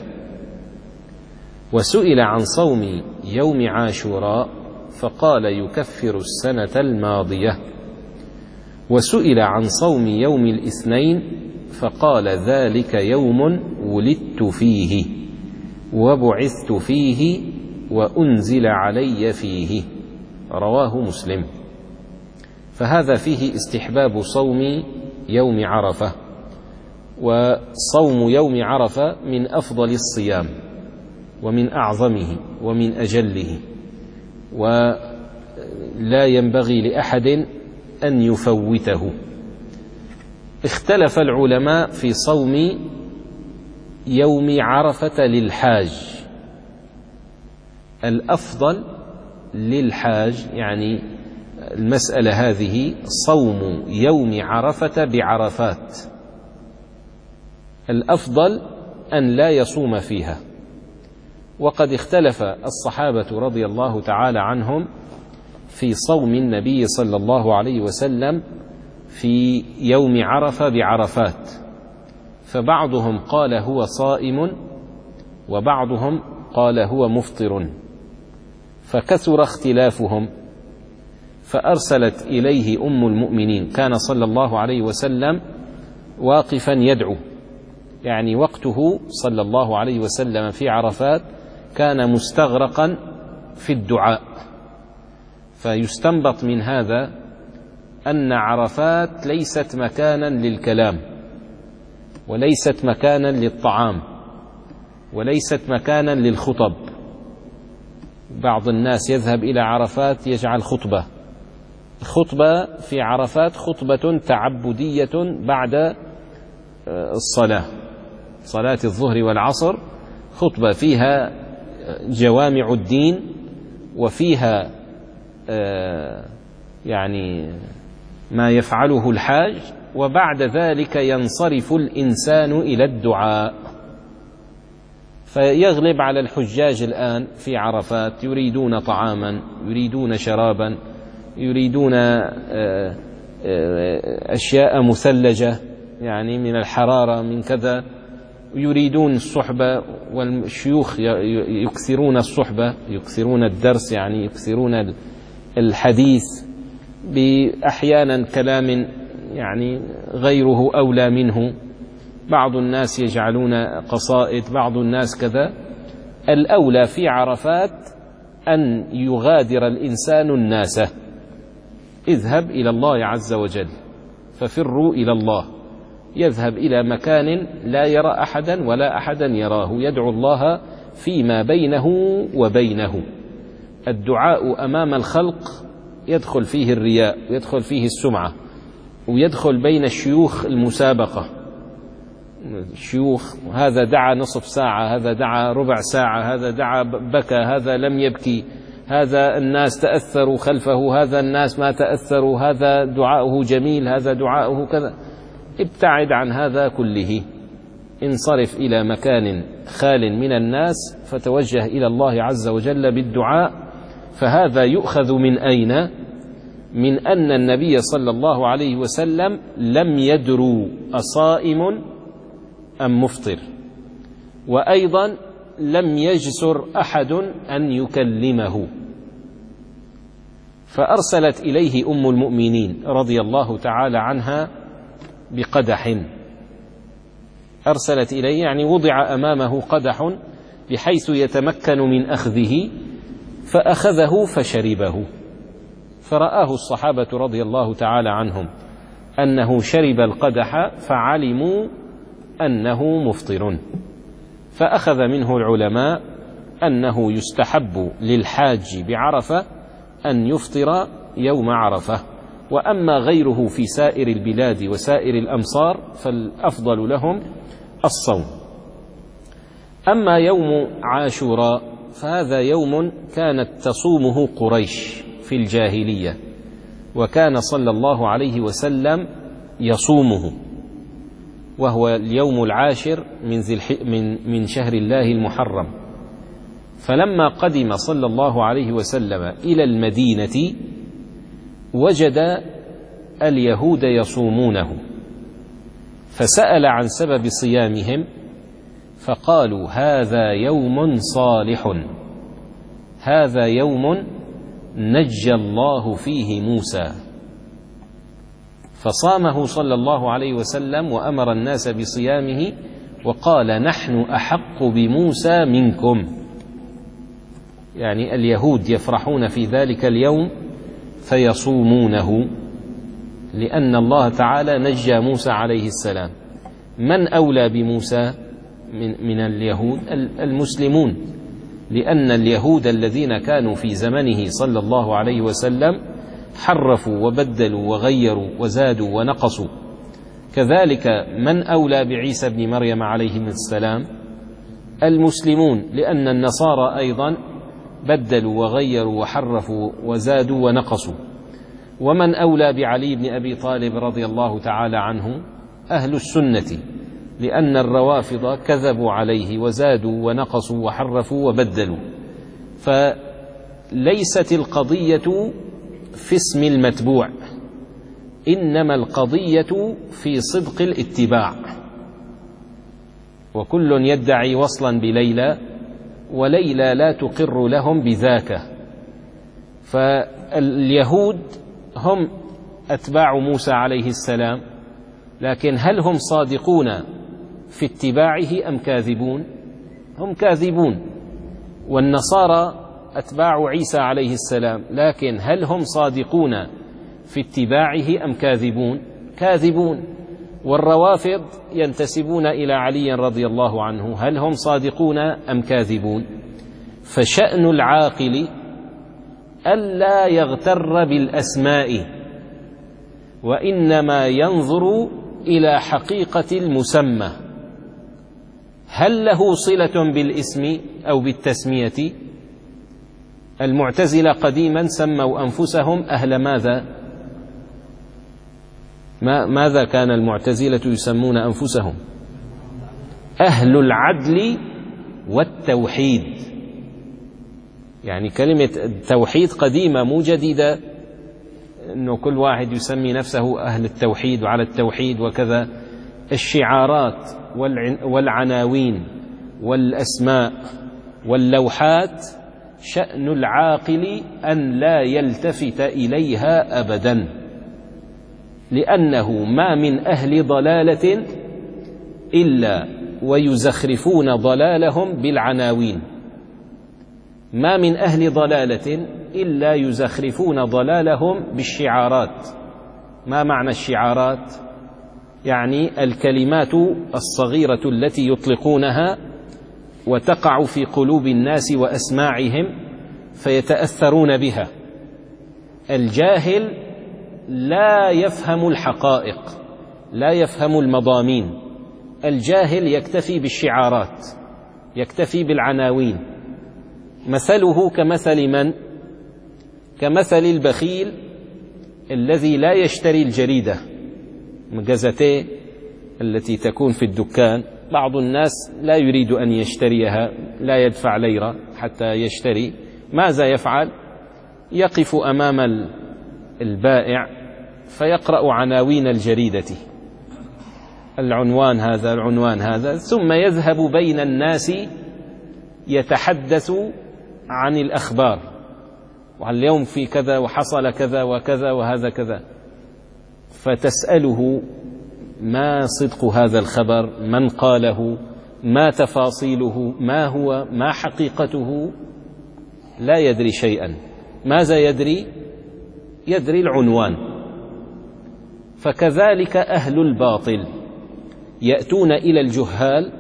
وسئل عن صوم يوم عاشوراء فقال: يكفر السنة الماضية. وسئل عن صوم يوم الاثنين فقال: ذلك يوم ولدت فيه وبعثت فيه وأنزل علي فيه. رواه مسلم. فهذا فيه استحباب صوم يوم عرفة. وصوم يوم عرفة من أفضل الصيام ومن أعظمه ومن أجله، ولا ينبغي لأحد أن يفوته. اختلف العلماء في صوم يوم عرفة للحاج. الأفضل للحاج، يعني المسألة هذه صوم يوم عرفة بعرفات، الأفضل أن لا يصوم فيها. وقد اختلف الصحابة رضي الله تعالى عنهم في صوم النبي صلى الله عليه وسلم في يوم عرفة بعرفات، فبعضهم قال هو صائم وبعضهم قال هو مفطر، فكثر اختلافهم. فأرسلت إليه أم المؤمنين، كان صلى الله عليه وسلم واقفا يدعو، يعني وقته صلى الله عليه وسلم في عرفات كان مستغرقا في الدعاء. فيستنبط من هذا أن عرفات ليست مكانا للكلام، وليست مكانا للطعام، وليست مكانا للخطب. بعض الناس يذهب إلى عرفات يجعل خطبة. الخطبة في عرفات خطبة تعبدية بعد الصلاة، صلاة الظهر والعصر، خطبة فيها جوامع الدين وفيها يعني ما يفعله الحاج، وبعد ذلك ينصرف الإنسان إلى الدعاء. فيغلب على الحجاج الآن في عرفات يريدون طعاما، يريدون شرابا، يريدون أشياء مثلجة يعني من الحرارة من كذا، يريدون الصحبة، والشيوخ يكثرون الصحبة، يكثرون الدرس، يعني يكثرون الحديث بأحيانا كلام يعني غيره أولى منه. بعض الناس يجعلون قصائد، بعض الناس كذا. الأولى في عرفات أن يغادر الإنسان الناس. اذهب إلى الله عز وجل، ففروا إلى الله. يذهب إلى مكان لا يرى أحدا ولا أحدا يراه، يدعو الله فيما بينه وبينه. الدعاء أمام الخلق يدخل فيه الرياء، ويدخل فيه السمعة، ويدخل بين الشيوخ المسابقة. الشيوخ هذا دعا نصف ساعة، هذا دعا ربع ساعة، هذا دعا بكى، هذا لم يبكي، هذا الناس تأثروا خلفه، هذا الناس ما تأثروا، هذا دعاؤه جميل، هذا دعاؤه كذا. ابتعد عن هذا كله، انصرف إلى مكان خال من الناس، فتوجه إلى الله عز وجل بالدعاء. فهذا يؤخذ من أين؟ من أن النبي صلى الله عليه وسلم لم يدروا أصائم أم مفطر، وأيضا لم يجسر أحد أن يكلمه، فأرسلت إليه أم المؤمنين رضي الله تعالى عنها بقدح، أرسلت إليه يعني وضع أمامه قدح بحيث يتمكن من أخذه، فأخذه فشربه، فرآه الصحابة رضي الله تعالى عنهم أنه شرب القدح فعلموا أنه مفطر، فأخذ منه العلماء أنه يستحب للحاج بعرفة أن يفطر يوم عرفة، وأما غيره في سائر البلاد وسائر الأمصار فالأفضل لهم الصوم. أما يوم عاشوراء فهذا يوم كانت تصومه قريش في الجاهلية، وكان صلى الله عليه وسلم يصومه، وهو اليوم العاشر من, من, من شهر الله المحرم. فلما قدم صلى الله عليه وسلم إلى المدينة وجد اليهود يصومونه، فسأل عن سبب صيامهم فقالوا هذا يوم صالح، هذا يوم نجى الله فيه موسى، فصامه صلى الله عليه وسلم وأمر الناس بصيامه وقال نحن أحق بموسى منكم، يعني اليهود يفرحون في ذلك اليوم فيصومونه لأن الله تعالى نجى موسى عليه السلام. من أولى بموسى من, من اليهود؟ المسلمون، لأن اليهود الذين كانوا في زمنه صلى الله عليه وسلم حرفوا وبدلوا وغيروا وزادوا ونقصوا. كذلك من أولى بعيسى بن مريم عليه السلام؟ المسلمون، لأن النصارى أيضا بدلوا وغيروا وحرفوا وزادوا ونقصوا. ومن أولى بعلي بن أبي طالب رضي الله تعالى عنه؟ أهل السنة، لأن الروافض كذبوا عليه وزادوا ونقصوا وحرفوا وبدلوا. فليست القضية في اسم المتبوع، إنما القضية في صدق الاتباع، وكل يدعي وصلا بليلى وليلى لا تقر لهم بذاك. فاليهود هم أتباع موسى عليه السلام، لكن هل هم صادقون في اتباعه أم كاذبون؟ هم كاذبون. والنصارى أتباع عيسى عليه السلام، لكن هل هم صادقون في اتباعه أم كاذبون؟ كاذبون. والروافض ينتسبون إلى علي رضي الله عنه، هل هم صادقون أم كاذبون؟ فشأن العاقل ألا يغتر بالأسماء، وإنما ينظر إلى حقيقة المسمى، هل له صلة بالاسم أو بالتسمية؟ المعتزلة قديما سموا أنفسهم أهل ماذا؟ ما ماذا كان المعتزلة يسمون أنفسهم؟ أهل العدل والتوحيد. يعني كلمة التوحيد قديمة مو جديدة، أنه كل واحد يسمي نفسه أهل التوحيد وعلى التوحيد وكذا. الشعارات والعناوين والأسماء واللوحات شأن العاقل أن لا يلتفت إليها أبدا، لأنه ما من أهل ضلالة إلا ويزخرفون ضلالهم بالعناوين، ما من أهل ضلالة إلا يزخرفون ضلالهم بالشعارات. ما معنى الشعارات؟ يعني الكلمات الصغيرة التي يطلقونها وتقع في قلوب الناس وأسماعهم فيتأثرون بها. الجاهل لا يفهم الحقائق، لا يفهم المضامين. الجاهل يكتفي بالشعارات، يكتفي بالعناوين. مثله كمثل من؟ كمثل البخيل الذي لا يشتري الجريدة مجازتي التي تكون في الدكان. بعض الناس لا يريد أن يشتريها، لا يدفع ليرة حتى يشتري. ماذا يفعل؟ يقف أمام البائع فيقرأ عناوين الجريدة، العنوان هذا العنوان هذا، ثم يذهب بين الناس يتحدث عن الأخبار واليوم في كذا وحصل كذا وكذا وهذا كذا، فتسأله ما صدق هذا الخبر، من قاله، ما تفاصيله، ما هو، ما حقيقته، لا يدري شيئا. ماذا يدري؟ يدري العنوان. فكذلك أهل الباطل يأتون إلى الجهال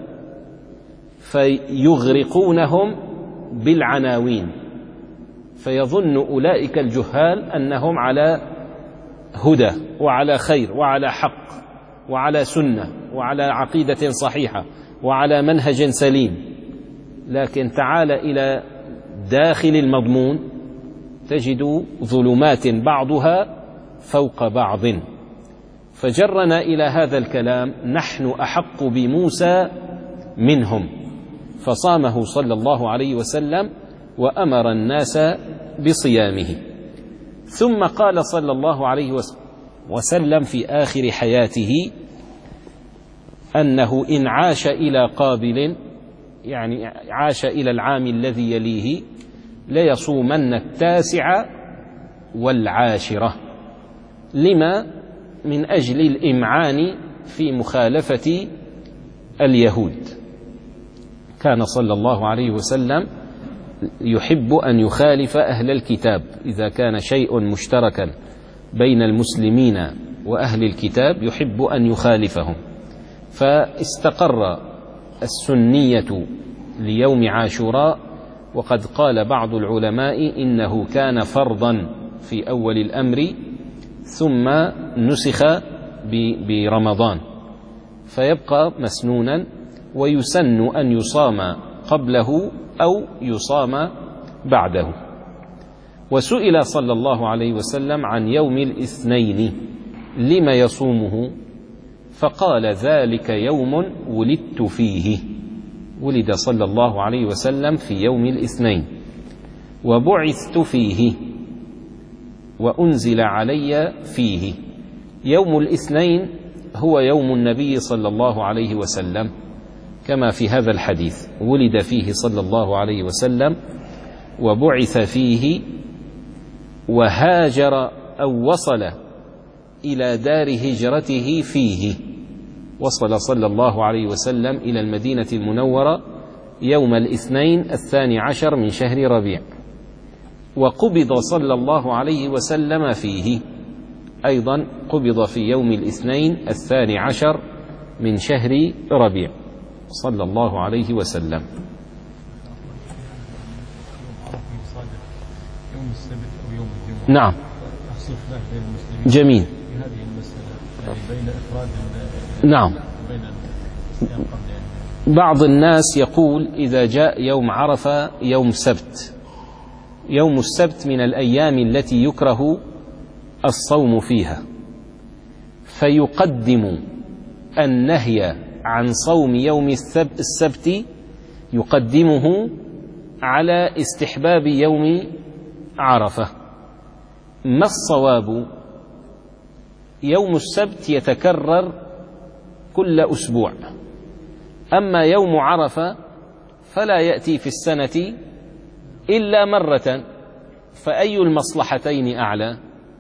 فيغرقونهم بالعناوين، فيظن أولئك الجهال أنهم على هدى وعلى خير وعلى حق وعلى سنة وعلى عقيدة صحيحة وعلى منهج سليم. لكن تعال إلى داخل المضمون تجد ظلمات بعضها فوق بعض. فجرنا إلى هذا الكلام نحن أحق بموسى منهم، فصامه صلى الله عليه وسلم وأمر الناس بصيامه. ثم قال صلى الله عليه وسلم في آخر حياته أنه إن عاش إلى قابل، يعني عاش إلى العام الذي يليه، ليصومن التاسع والعاشرة. لما؟ من أجل الإمعان في مخالفة اليهود. كان صلى الله عليه وسلم يحب أن يخالف أهل الكتاب، إذا كان شيء مشتركا بين المسلمين وأهل الكتاب يحب أن يخالفهم. فاستقر السنية ليوم عاشوراء، وقد قال بعض العلماء إنه كان فرضا في أول الأمر ثم نسخ برمضان، فيبقى مسنونا، ويسن أن يصام قبله أو يصام بعده. وسئل صلى الله عليه وسلم عن يوم الاثنين لما يصومه، فقال ذلك يوم ولدت فيه. ولد صلى الله عليه وسلم في يوم الاثنين، وبعثت فيه، وأنزل علي فيه. يوم الاثنين هو يوم النبي صلى الله عليه وسلم، كما في هذا الحديث: ولد فيه صلى الله عليه وسلم، وبعث فيه، وهاجر أو وصل إلى دار هجرته فيه. وصل صلى الله عليه وسلم إلى المدينة المنورة يوم الاثنين الثاني عشر من شهر ربيع، وقبض صلى الله عليه وسلم فيه أيضا، قبض في يوم الاثنين الثاني عشر من شهر ربيع صلى الله عليه وسلم. نعم، جميل. نعم، بعض الناس يقول إذا جاء يوم عرفة يوم سبت، يوم السبت من الأيام التي يكره الصوم فيها، فيقدم النهي عن صوم يوم السبت، يقدمه على استحباب يوم عرفة. ما الصواب؟ يوم السبت يتكرر كل أسبوع، أما يوم عرفة فلا يأتي في السنة إلا مرة، فأي المصلحتين أعلى؟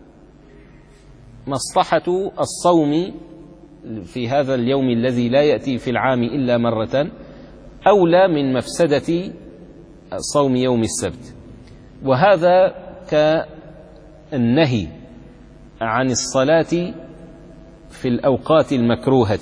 مصلحة الصوم في هذا اليوم الذي لا يأتي في العام إلا مرة أولى من مفسدة صوم يوم السبت. وهذا كالنهي عن الصلاة في الأوقات المكروهة،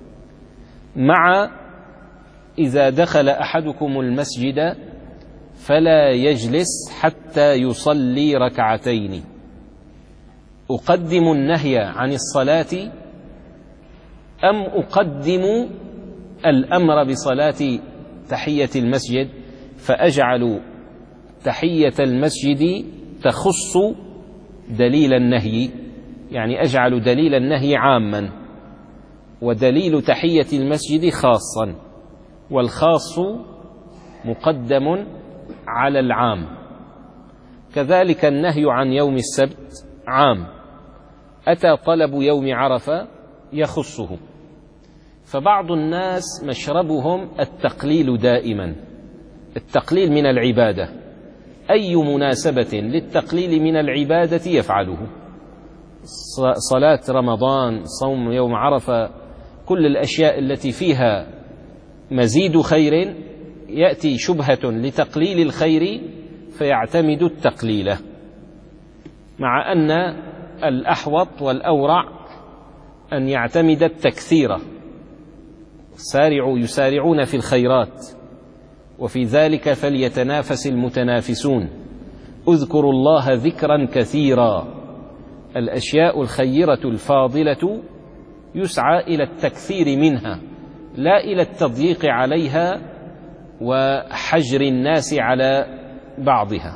مع إذا دخل أحدكم المسجد فلا يجلس حتى يصلي ركعتين. أقدم النهي عن الصلاة أم أقدم الأمر بصلاة تحية المسجد، فأجعل تحية المسجد تخص دليل النهي، يعني أجعل دليل النهي عاما ودليل تحية المسجد خاصا، والخاص مقدم على العام. كذلك النهي عن يوم السبت عام، أتى طلب يوم عرفة يخصه. فبعض الناس مشربهم التقليل دائما، التقليل من العبادة، أي مناسبة للتقليل من العبادة يفعله. صلاة رمضان، صوم يوم عرفة، كل الأشياء التي فيها مزيد خير يأتي شبهة لتقليل الخير فيعتمد التقليل، مع أن الأحوط والأورع أن يعتمد التكثير. سارعوا يسارعون في الخيرات، وفي ذلك فليتنافس المتنافسون. اذكروا الله ذكرا كثيرا. الأشياء الخيرة الفاضلة يسعى إلى التكثير منها، لا إلى التضييق عليها وحجر الناس على بعضها.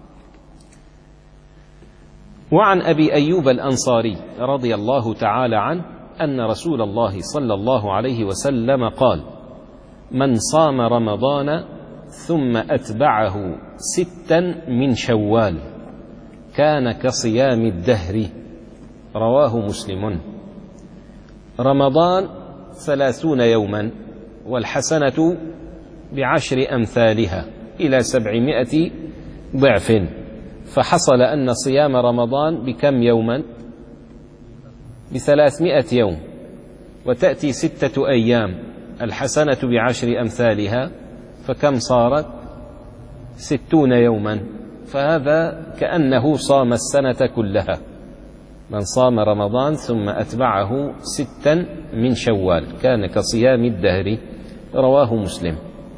وعن أبي أيوب الأنصاري رضي الله تعالى عنه أن رسول الله صلى الله عليه وسلم قال: من صام رمضان ثم أتبعه ستا من شوال كان كصيام الدهر. رواه مسلم. رمضان ثلاثون يوما، والحسنة بعشر أمثالها إلى سبعمائة ضعف، فحصل أن صيام رمضان بكم يوما؟ بثلاثمائة يوم، وتأتي ستة أيام، الحسنة بعشر أمثالها، فكم صارت؟ ستون يوما. فهذا كأنه صام السنة كلها. من صام رمضان ثم أتبعه ستا من شوال كان كصيام الدهر. رواه مسلم.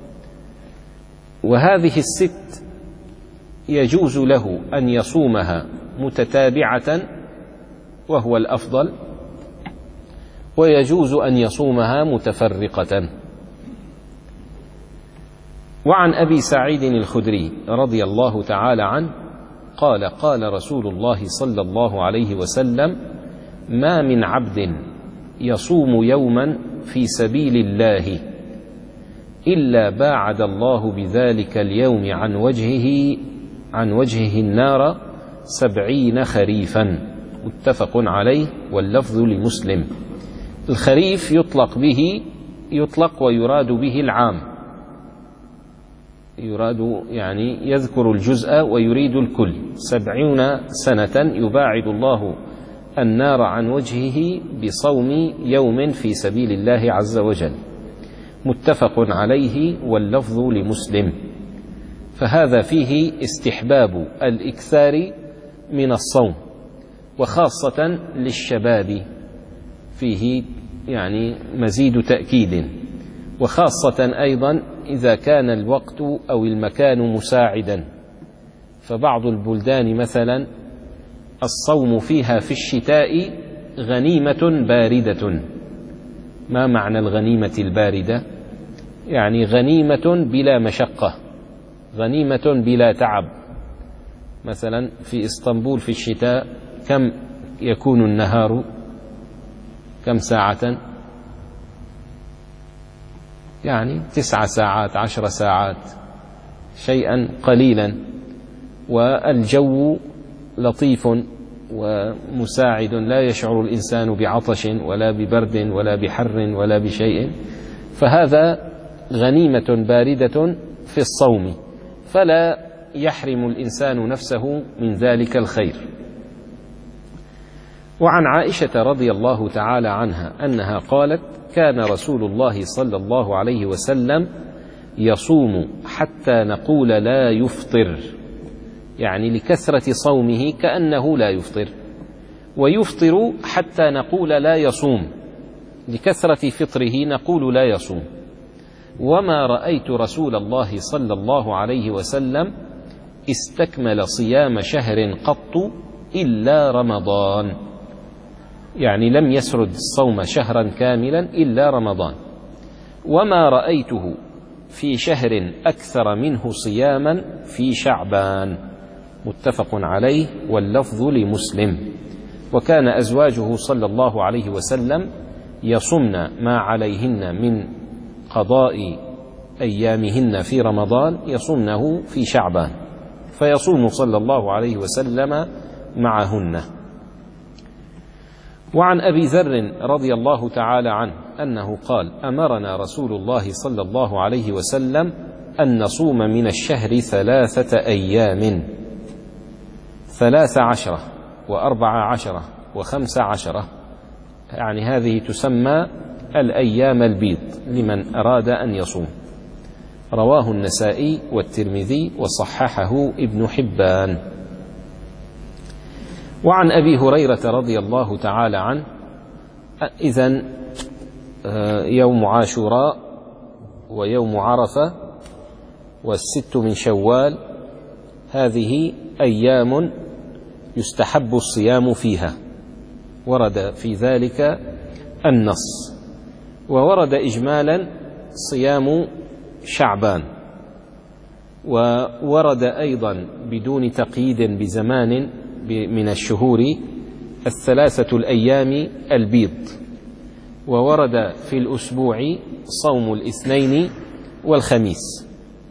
وهذه الست يجوز له أن يصومها متتابعة وهو الأفضل، ويجوز أن يصومها متفرقة. وعن أبي سعيد الخدري رضي الله تعالى عنه قال: قال رسول الله صلى الله عليه وسلم: ما من عبد يصوم يوما في سبيل الله إلا باعد الله بذلك اليوم عن وجهه عن وجهه النار سبعين خريفا. متفق عليه، واللفظ لمسلم. الخريف يطلق به يطلق ويراد به العام، يراد يعني يذكر الجزء ويريد الكل. سبعين سنة يباعد الله النار عن وجهه بصوم يوم في سبيل الله عز وجل. متفق عليه، واللفظ لمسلم. فهذا فيه استحباب الإكثار من الصوم، وخاصة للشباب فيه يعني مزيد تأكيد، وخاصة أيضا إذا كان الوقت أو المكان مساعدا. فبعض البلدان مثلا الصوم فيها في الشتاء غنيمة باردة. ما معنى الغنيمة الباردة؟ يعني غنيمة بلا مشقة، غنيمة بلا تعب. مثلا في إسطنبول في الشتاء كم يكون النهار؟ كم ساعة؟ يعني تسع ساعات، عشر ساعات، شيئا قليلا، والجو لطيف ومساعد، لا يشعر الإنسان بعطش ولا ببرد ولا بحر ولا بشيء. فهذا غنيمة باردة في الصوم، فلا يحرم الإنسان نفسه من ذلك الخير. وعن عائشة رضي الله تعالى عنها أنها قالت: كان رسول الله صلى الله عليه وسلم يصوم حتى نقول لا يفطر، يعني لكثرة صومه كأنه لا يفطر، ويفطر حتى نقول لا يصوم، لكثرة فطره نقول لا يصوم. وما رأيت رسول الله صلى الله عليه وسلم استكمل صيام شهر قط إلا رمضان، يعني لم يسرد الصوم شهرا كاملا إلا رمضان. وما رأيته في شهر أكثر منه صياما في شعبان. متفق عليه، واللفظ لمسلم. وكان أزواجه صلى الله عليه وسلم يصمن ما عليهن من قضاء أيامهن في رمضان يصمنه في شعبان، فيصوم صلى الله عليه وسلم معهن. وعن أبي ذر رضي الله تعالى عنه أنه قال: أمرنا رسول الله صلى الله عليه وسلم أن نصوم من الشهر ثلاثة أيام، ثلاث عشرة وأربع عشرة وخمس عشرة، يعني هذه تسمى الأيام البيض لمن أراد أن يصوم. رواه النسائي والترمذي وصححه ابن حبان. وعن أبي هريرة رضي الله تعالى عنه: إذن يوم عاشوراء ويوم عرفة والست من شوال هذه أيام يستحب الصيام فيها، ورد في ذلك النص. وورد إجمالا صيام شعبان، وورد أيضا بدون تقييد بزمان من الشهور الثلاثة الأيام البيض، وورد في الأسبوع صوم الاثنين والخميس.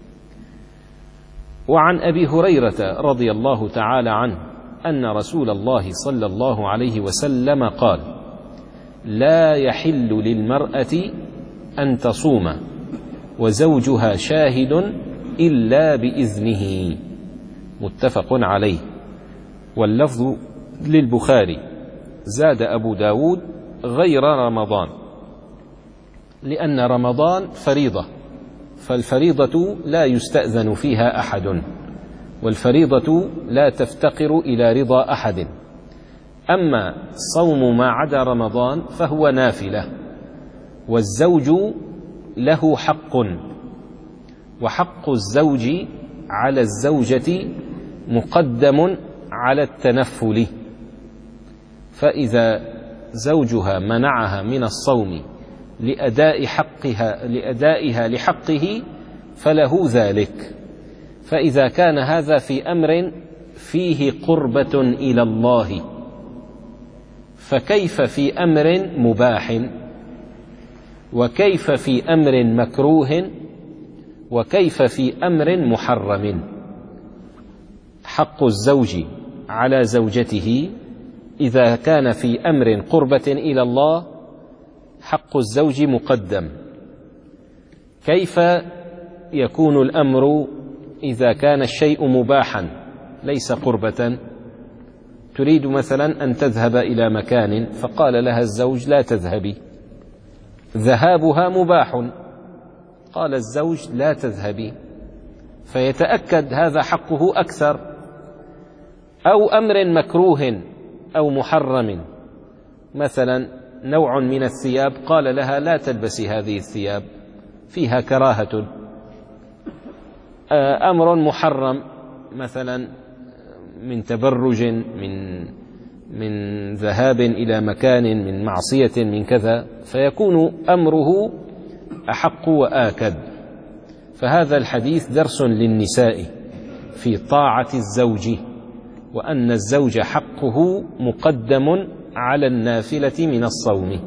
وعن أبي هريرة رضي الله تعالى عنه أن رسول الله صلى الله عليه وسلم قال: لا يحل للمرأة أن تصوم وزوجها شاهد إلا بإذنه. متفق عليه. واللفظ للبخاري. زاد أبو داود: غير رمضان، لأن رمضان فريضة، فالفريضة لا يستأذن فيها أحد، والفريضة لا تفتقر إلى رضا أحد. أما صوم ما عدا رمضان فهو نافلة، والزوج له حق، وحق الزوج على الزوجة مقدم على التنفل، فإذا زوجها منعها من الصوم لأداء حقها لأدائها لحقه فله ذلك. فإذا كان هذا في أمر فيه قربة إلى الله، فكيف في أمر مباح؟ وكيف في أمر مكروه؟ وكيف في أمر محرم؟ حق الزوج على زوجته إذا كان في أمر قربة إلى الله حق الزوج مقدم. كيف يكون الأمر إذا كان الشيء مباحا ليس قربة؟ تريد مثلا أن تذهب إلى مكان فقال لها الزوج: لا تذهبي، ذهابها مباح، قال الزوج: لا تذهبي، فيتأكد هذا حقه أكثر. أو أمر مكروه أو محرم، مثلا نوع من الثياب قال لها: لا تلبسي هذه الثياب، فيها كراهة. أمر محرم مثلا من تبرج، من من ذهاب إلى مكان، من معصية، من كذا، فيكون أمره أحق وآكد. فهذا الحديث درس للنساء في طاعة الزوج، وأن الزوج حقه مقدم على النافلة من الصوم.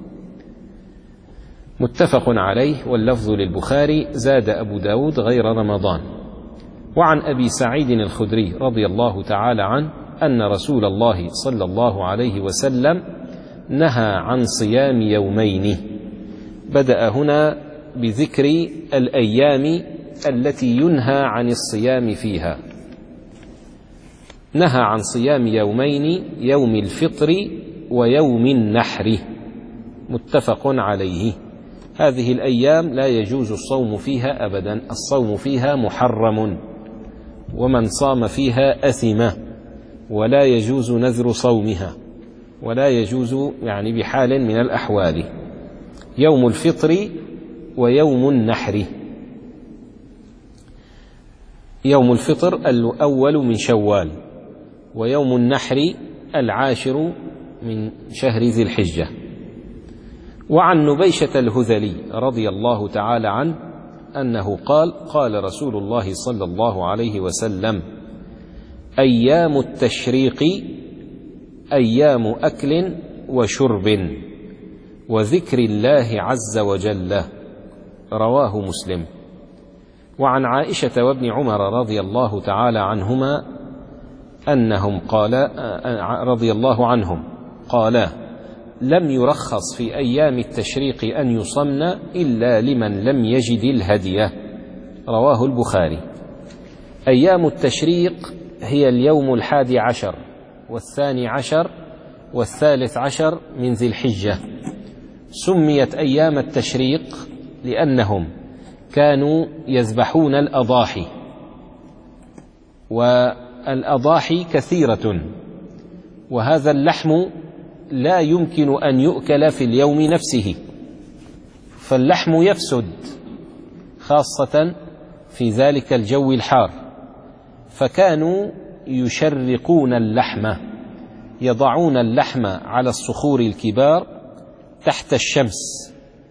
متفق عليه. واللفظ للبخاري. زاد أبو داود: غير رمضان. وعن أبي سعيد الخدري رضي الله تعالى عنه أن رسول الله صلى الله عليه وسلم نهى عن صيام يومين. بدأ هنا بذكر الأيام التي ينهى عن الصيام فيها. نهى عن صيام يومين: يوم الفطر ويوم النحر. متفق عليه. هذه الأيام لا يجوز الصوم فيها أبدا، الصوم فيها محرم، ومن صام فيها أثم، ولا يجوز نذر صومها، ولا يجوز يعني بحال من الأحوال. يوم الفطر ويوم النحر. يوم الفطر الأول من شوال، ويوم النحر العاشر من شهر ذي الحجة. وعن نبيشة الهذلي رضي الله تعالى عنه أنه قال: قال رسول الله صلى الله عليه وسلم: أيام التشريق أيام أكل وشرب وذكر الله عز وجل. رواه مسلم. وعن عائشة وابن عمر رضي الله تعالى عنهما أنهم قال رضي الله عنهم قالا: لم يرخص في أيام التشريق أن يصمن إلا لمن لم يجد الهدي، رواه البخاري. أيام التشريق هي اليوم الحادي عشر والثاني عشر والثالث عشر من ذي الحجة. سميت أيام التشريق لأنهم كانوا يذبحون الأضاحي، والأضاحي كثيرة، وهذا اللحم لا يمكن أن يؤكل في اليوم نفسه، فاللحم يفسد خاصة في ذلك الجو الحار، فكانوا يشرقون اللحم، يضعون اللحم على الصخور الكبار تحت الشمس،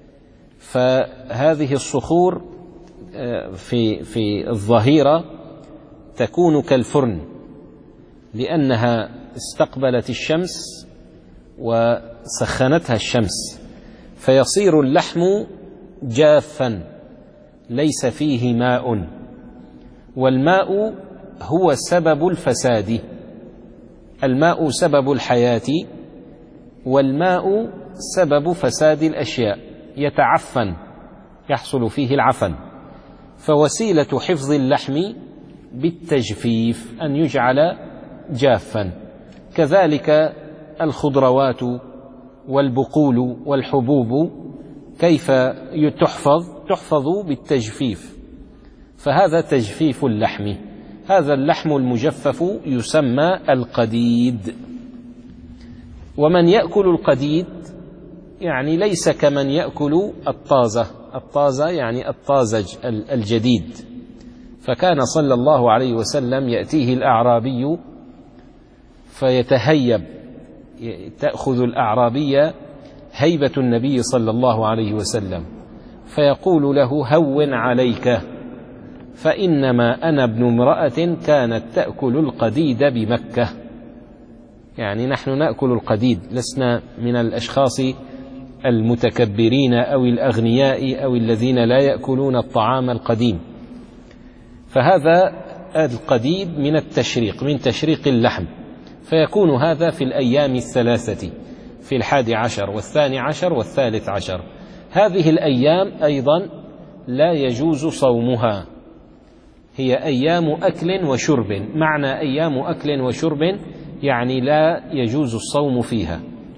فهذه الصخور في في الظهيرة تكون كالفرن لأنها استقبلت الشمس وسخنتها الشمس، فيصير اللحم جافا ليس فيه ماء، والماء هو سبب الفساد، الماء سبب الحياة، والماء سبب فساد الأشياء، يتعفن، يحصل فيه العفن. فوسيلة حفظ اللحم بالتجفيف أن يجعل جافا. كذلك الخضروات والبقول والحبوب كيف تحفظ؟ تحفظ بالتجفيف، فهذا تجفيف اللحم. هذا اللحم المجفف يسمى القديد. ومن يأكل القديد يعني ليس كمن يأكل الطازة، الطازة يعني الطازج الجديد. فكان صلى الله عليه وسلم يأتيه الأعرابي فيتهيب، تأخذ الأعرابية هيبة النبي صلى الله عليه وسلم، فيقول له: هون عليك، فإنما أنا ابن امرأة كانت تأكل القديد بمكة. يعني نحن نأكل القديد، لسنا من الأشخاص المتكبرين أو الأغنياء أو الذين لا يأكلون الطعام القديم. فهذا القديد من التشريق، من تشريق اللحم، فيكون هذا في الأيام الثلاثة، في الحادي عشر والثاني عشر والثالث عشر. هذه الأيام أيضا لا يجوز صومها، هي أيام أكل وشرب. معنى أيام أكل وشرب يعني لا يجوز الصوم فيها،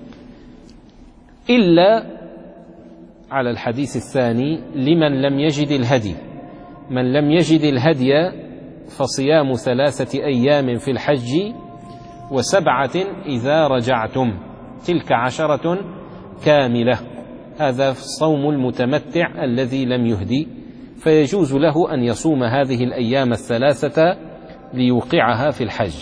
إلا على الحديث الثاني لمن لم يجد الهدي. من لم يجد الهدي فصيام ثلاثة أيام في الحج وسبعة إذا رجعتم، تلك عشرة كاملة. هذا صوم المتمتع الذي لم يهدي، فيجوز له أن يصوم هذه الأيام الثلاثة ليوقعها في الحج.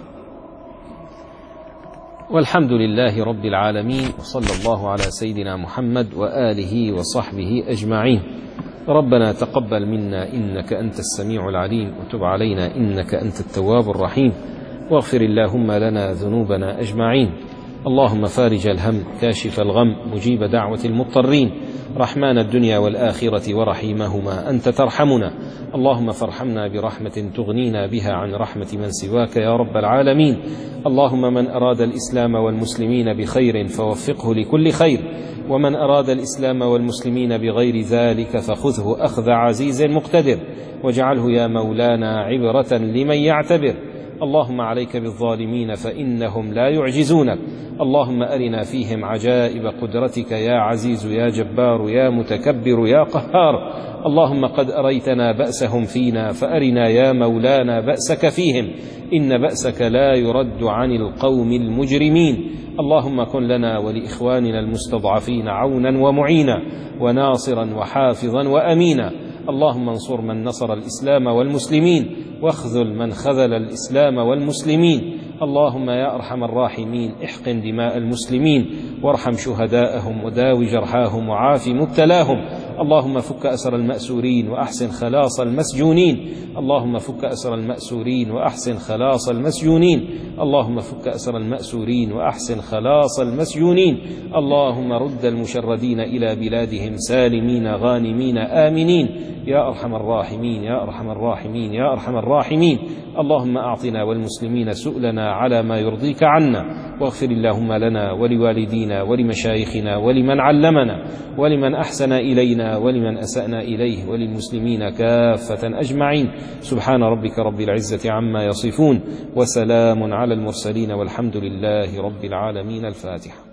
والحمد لله رب العالمين، وصلى الله على سيدنا محمد وآله وصحبه أجمعين. ربنا تقبل منا إنك أنت السميع العليم، وتب علينا إنك أنت التواب الرحيم، واغفر اللهم لنا ذنوبنا أجمعين. اللهم فارج الهم، كاشف الغم، مجيب دعوة المضطرين، رحمن الدنيا والآخرة ورحيمهما، أنت ترحمنا. اللهم فارحمنا برحمة تغنينا بها عن رحمة من سواك يا رب العالمين. اللهم من أراد الإسلام والمسلمين بخير فوفقه لكل خير، ومن أراد الإسلام والمسلمين بغير ذلك فخذه أخذ عزيز مقتدر، واجعله يا مولانا عبرة لمن يعتبر. اللهم عليك بالظالمين فإنهم لا يعجزونك. اللهم أرنا فيهم عجائب قدرتك يا عزيز يا جبار يا متكبر يا قهار. اللهم قد أريتنا بأسهم فينا، فأرنا يا مولانا بأسك فيهم، إن بأسك لا يرد عن القوم المجرمين. اللهم كن لنا ولإخواننا المستضعفين عونا ومعينا، وناصرا وحافظا وأمينا. اللهم انصر من نصر الإسلام والمسلمين، واخذل من خذل الإسلام والمسلمين. اللهم يا أرحم الراحمين احقن دماء المسلمين، وارحم شهداءهم، وداو جرحاهم، وعاف مبتلاهم. اللهم فك أسر المأسورين وأحسن خلاص المسجونين. اللهم فك أسر المأسورين وأحسن خلاص المسجونين. اللهم فك أسر المأسورين وأحسن خلاص المسجونين. اللهم رد المشردين إلى بلادهم سالمين غانمين آمنين يا أرحم الراحمين يا أرحم الراحمين يا أرحم الراحمين. اللهم أعطنا والمسلمين سؤلنا على ما يرضيك عنا، واغفر اللهم لنا ولوالدينا ولمشايخنا ولمن علمنا ولمن أحسن إلينا منا ولمن أسأنا إليه وللمسلمين كافة أجمعين. سبحان ربك رب العزة عما يصفون، وسلام على المرسلين، والحمد لله رب العالمين. الفاتحة.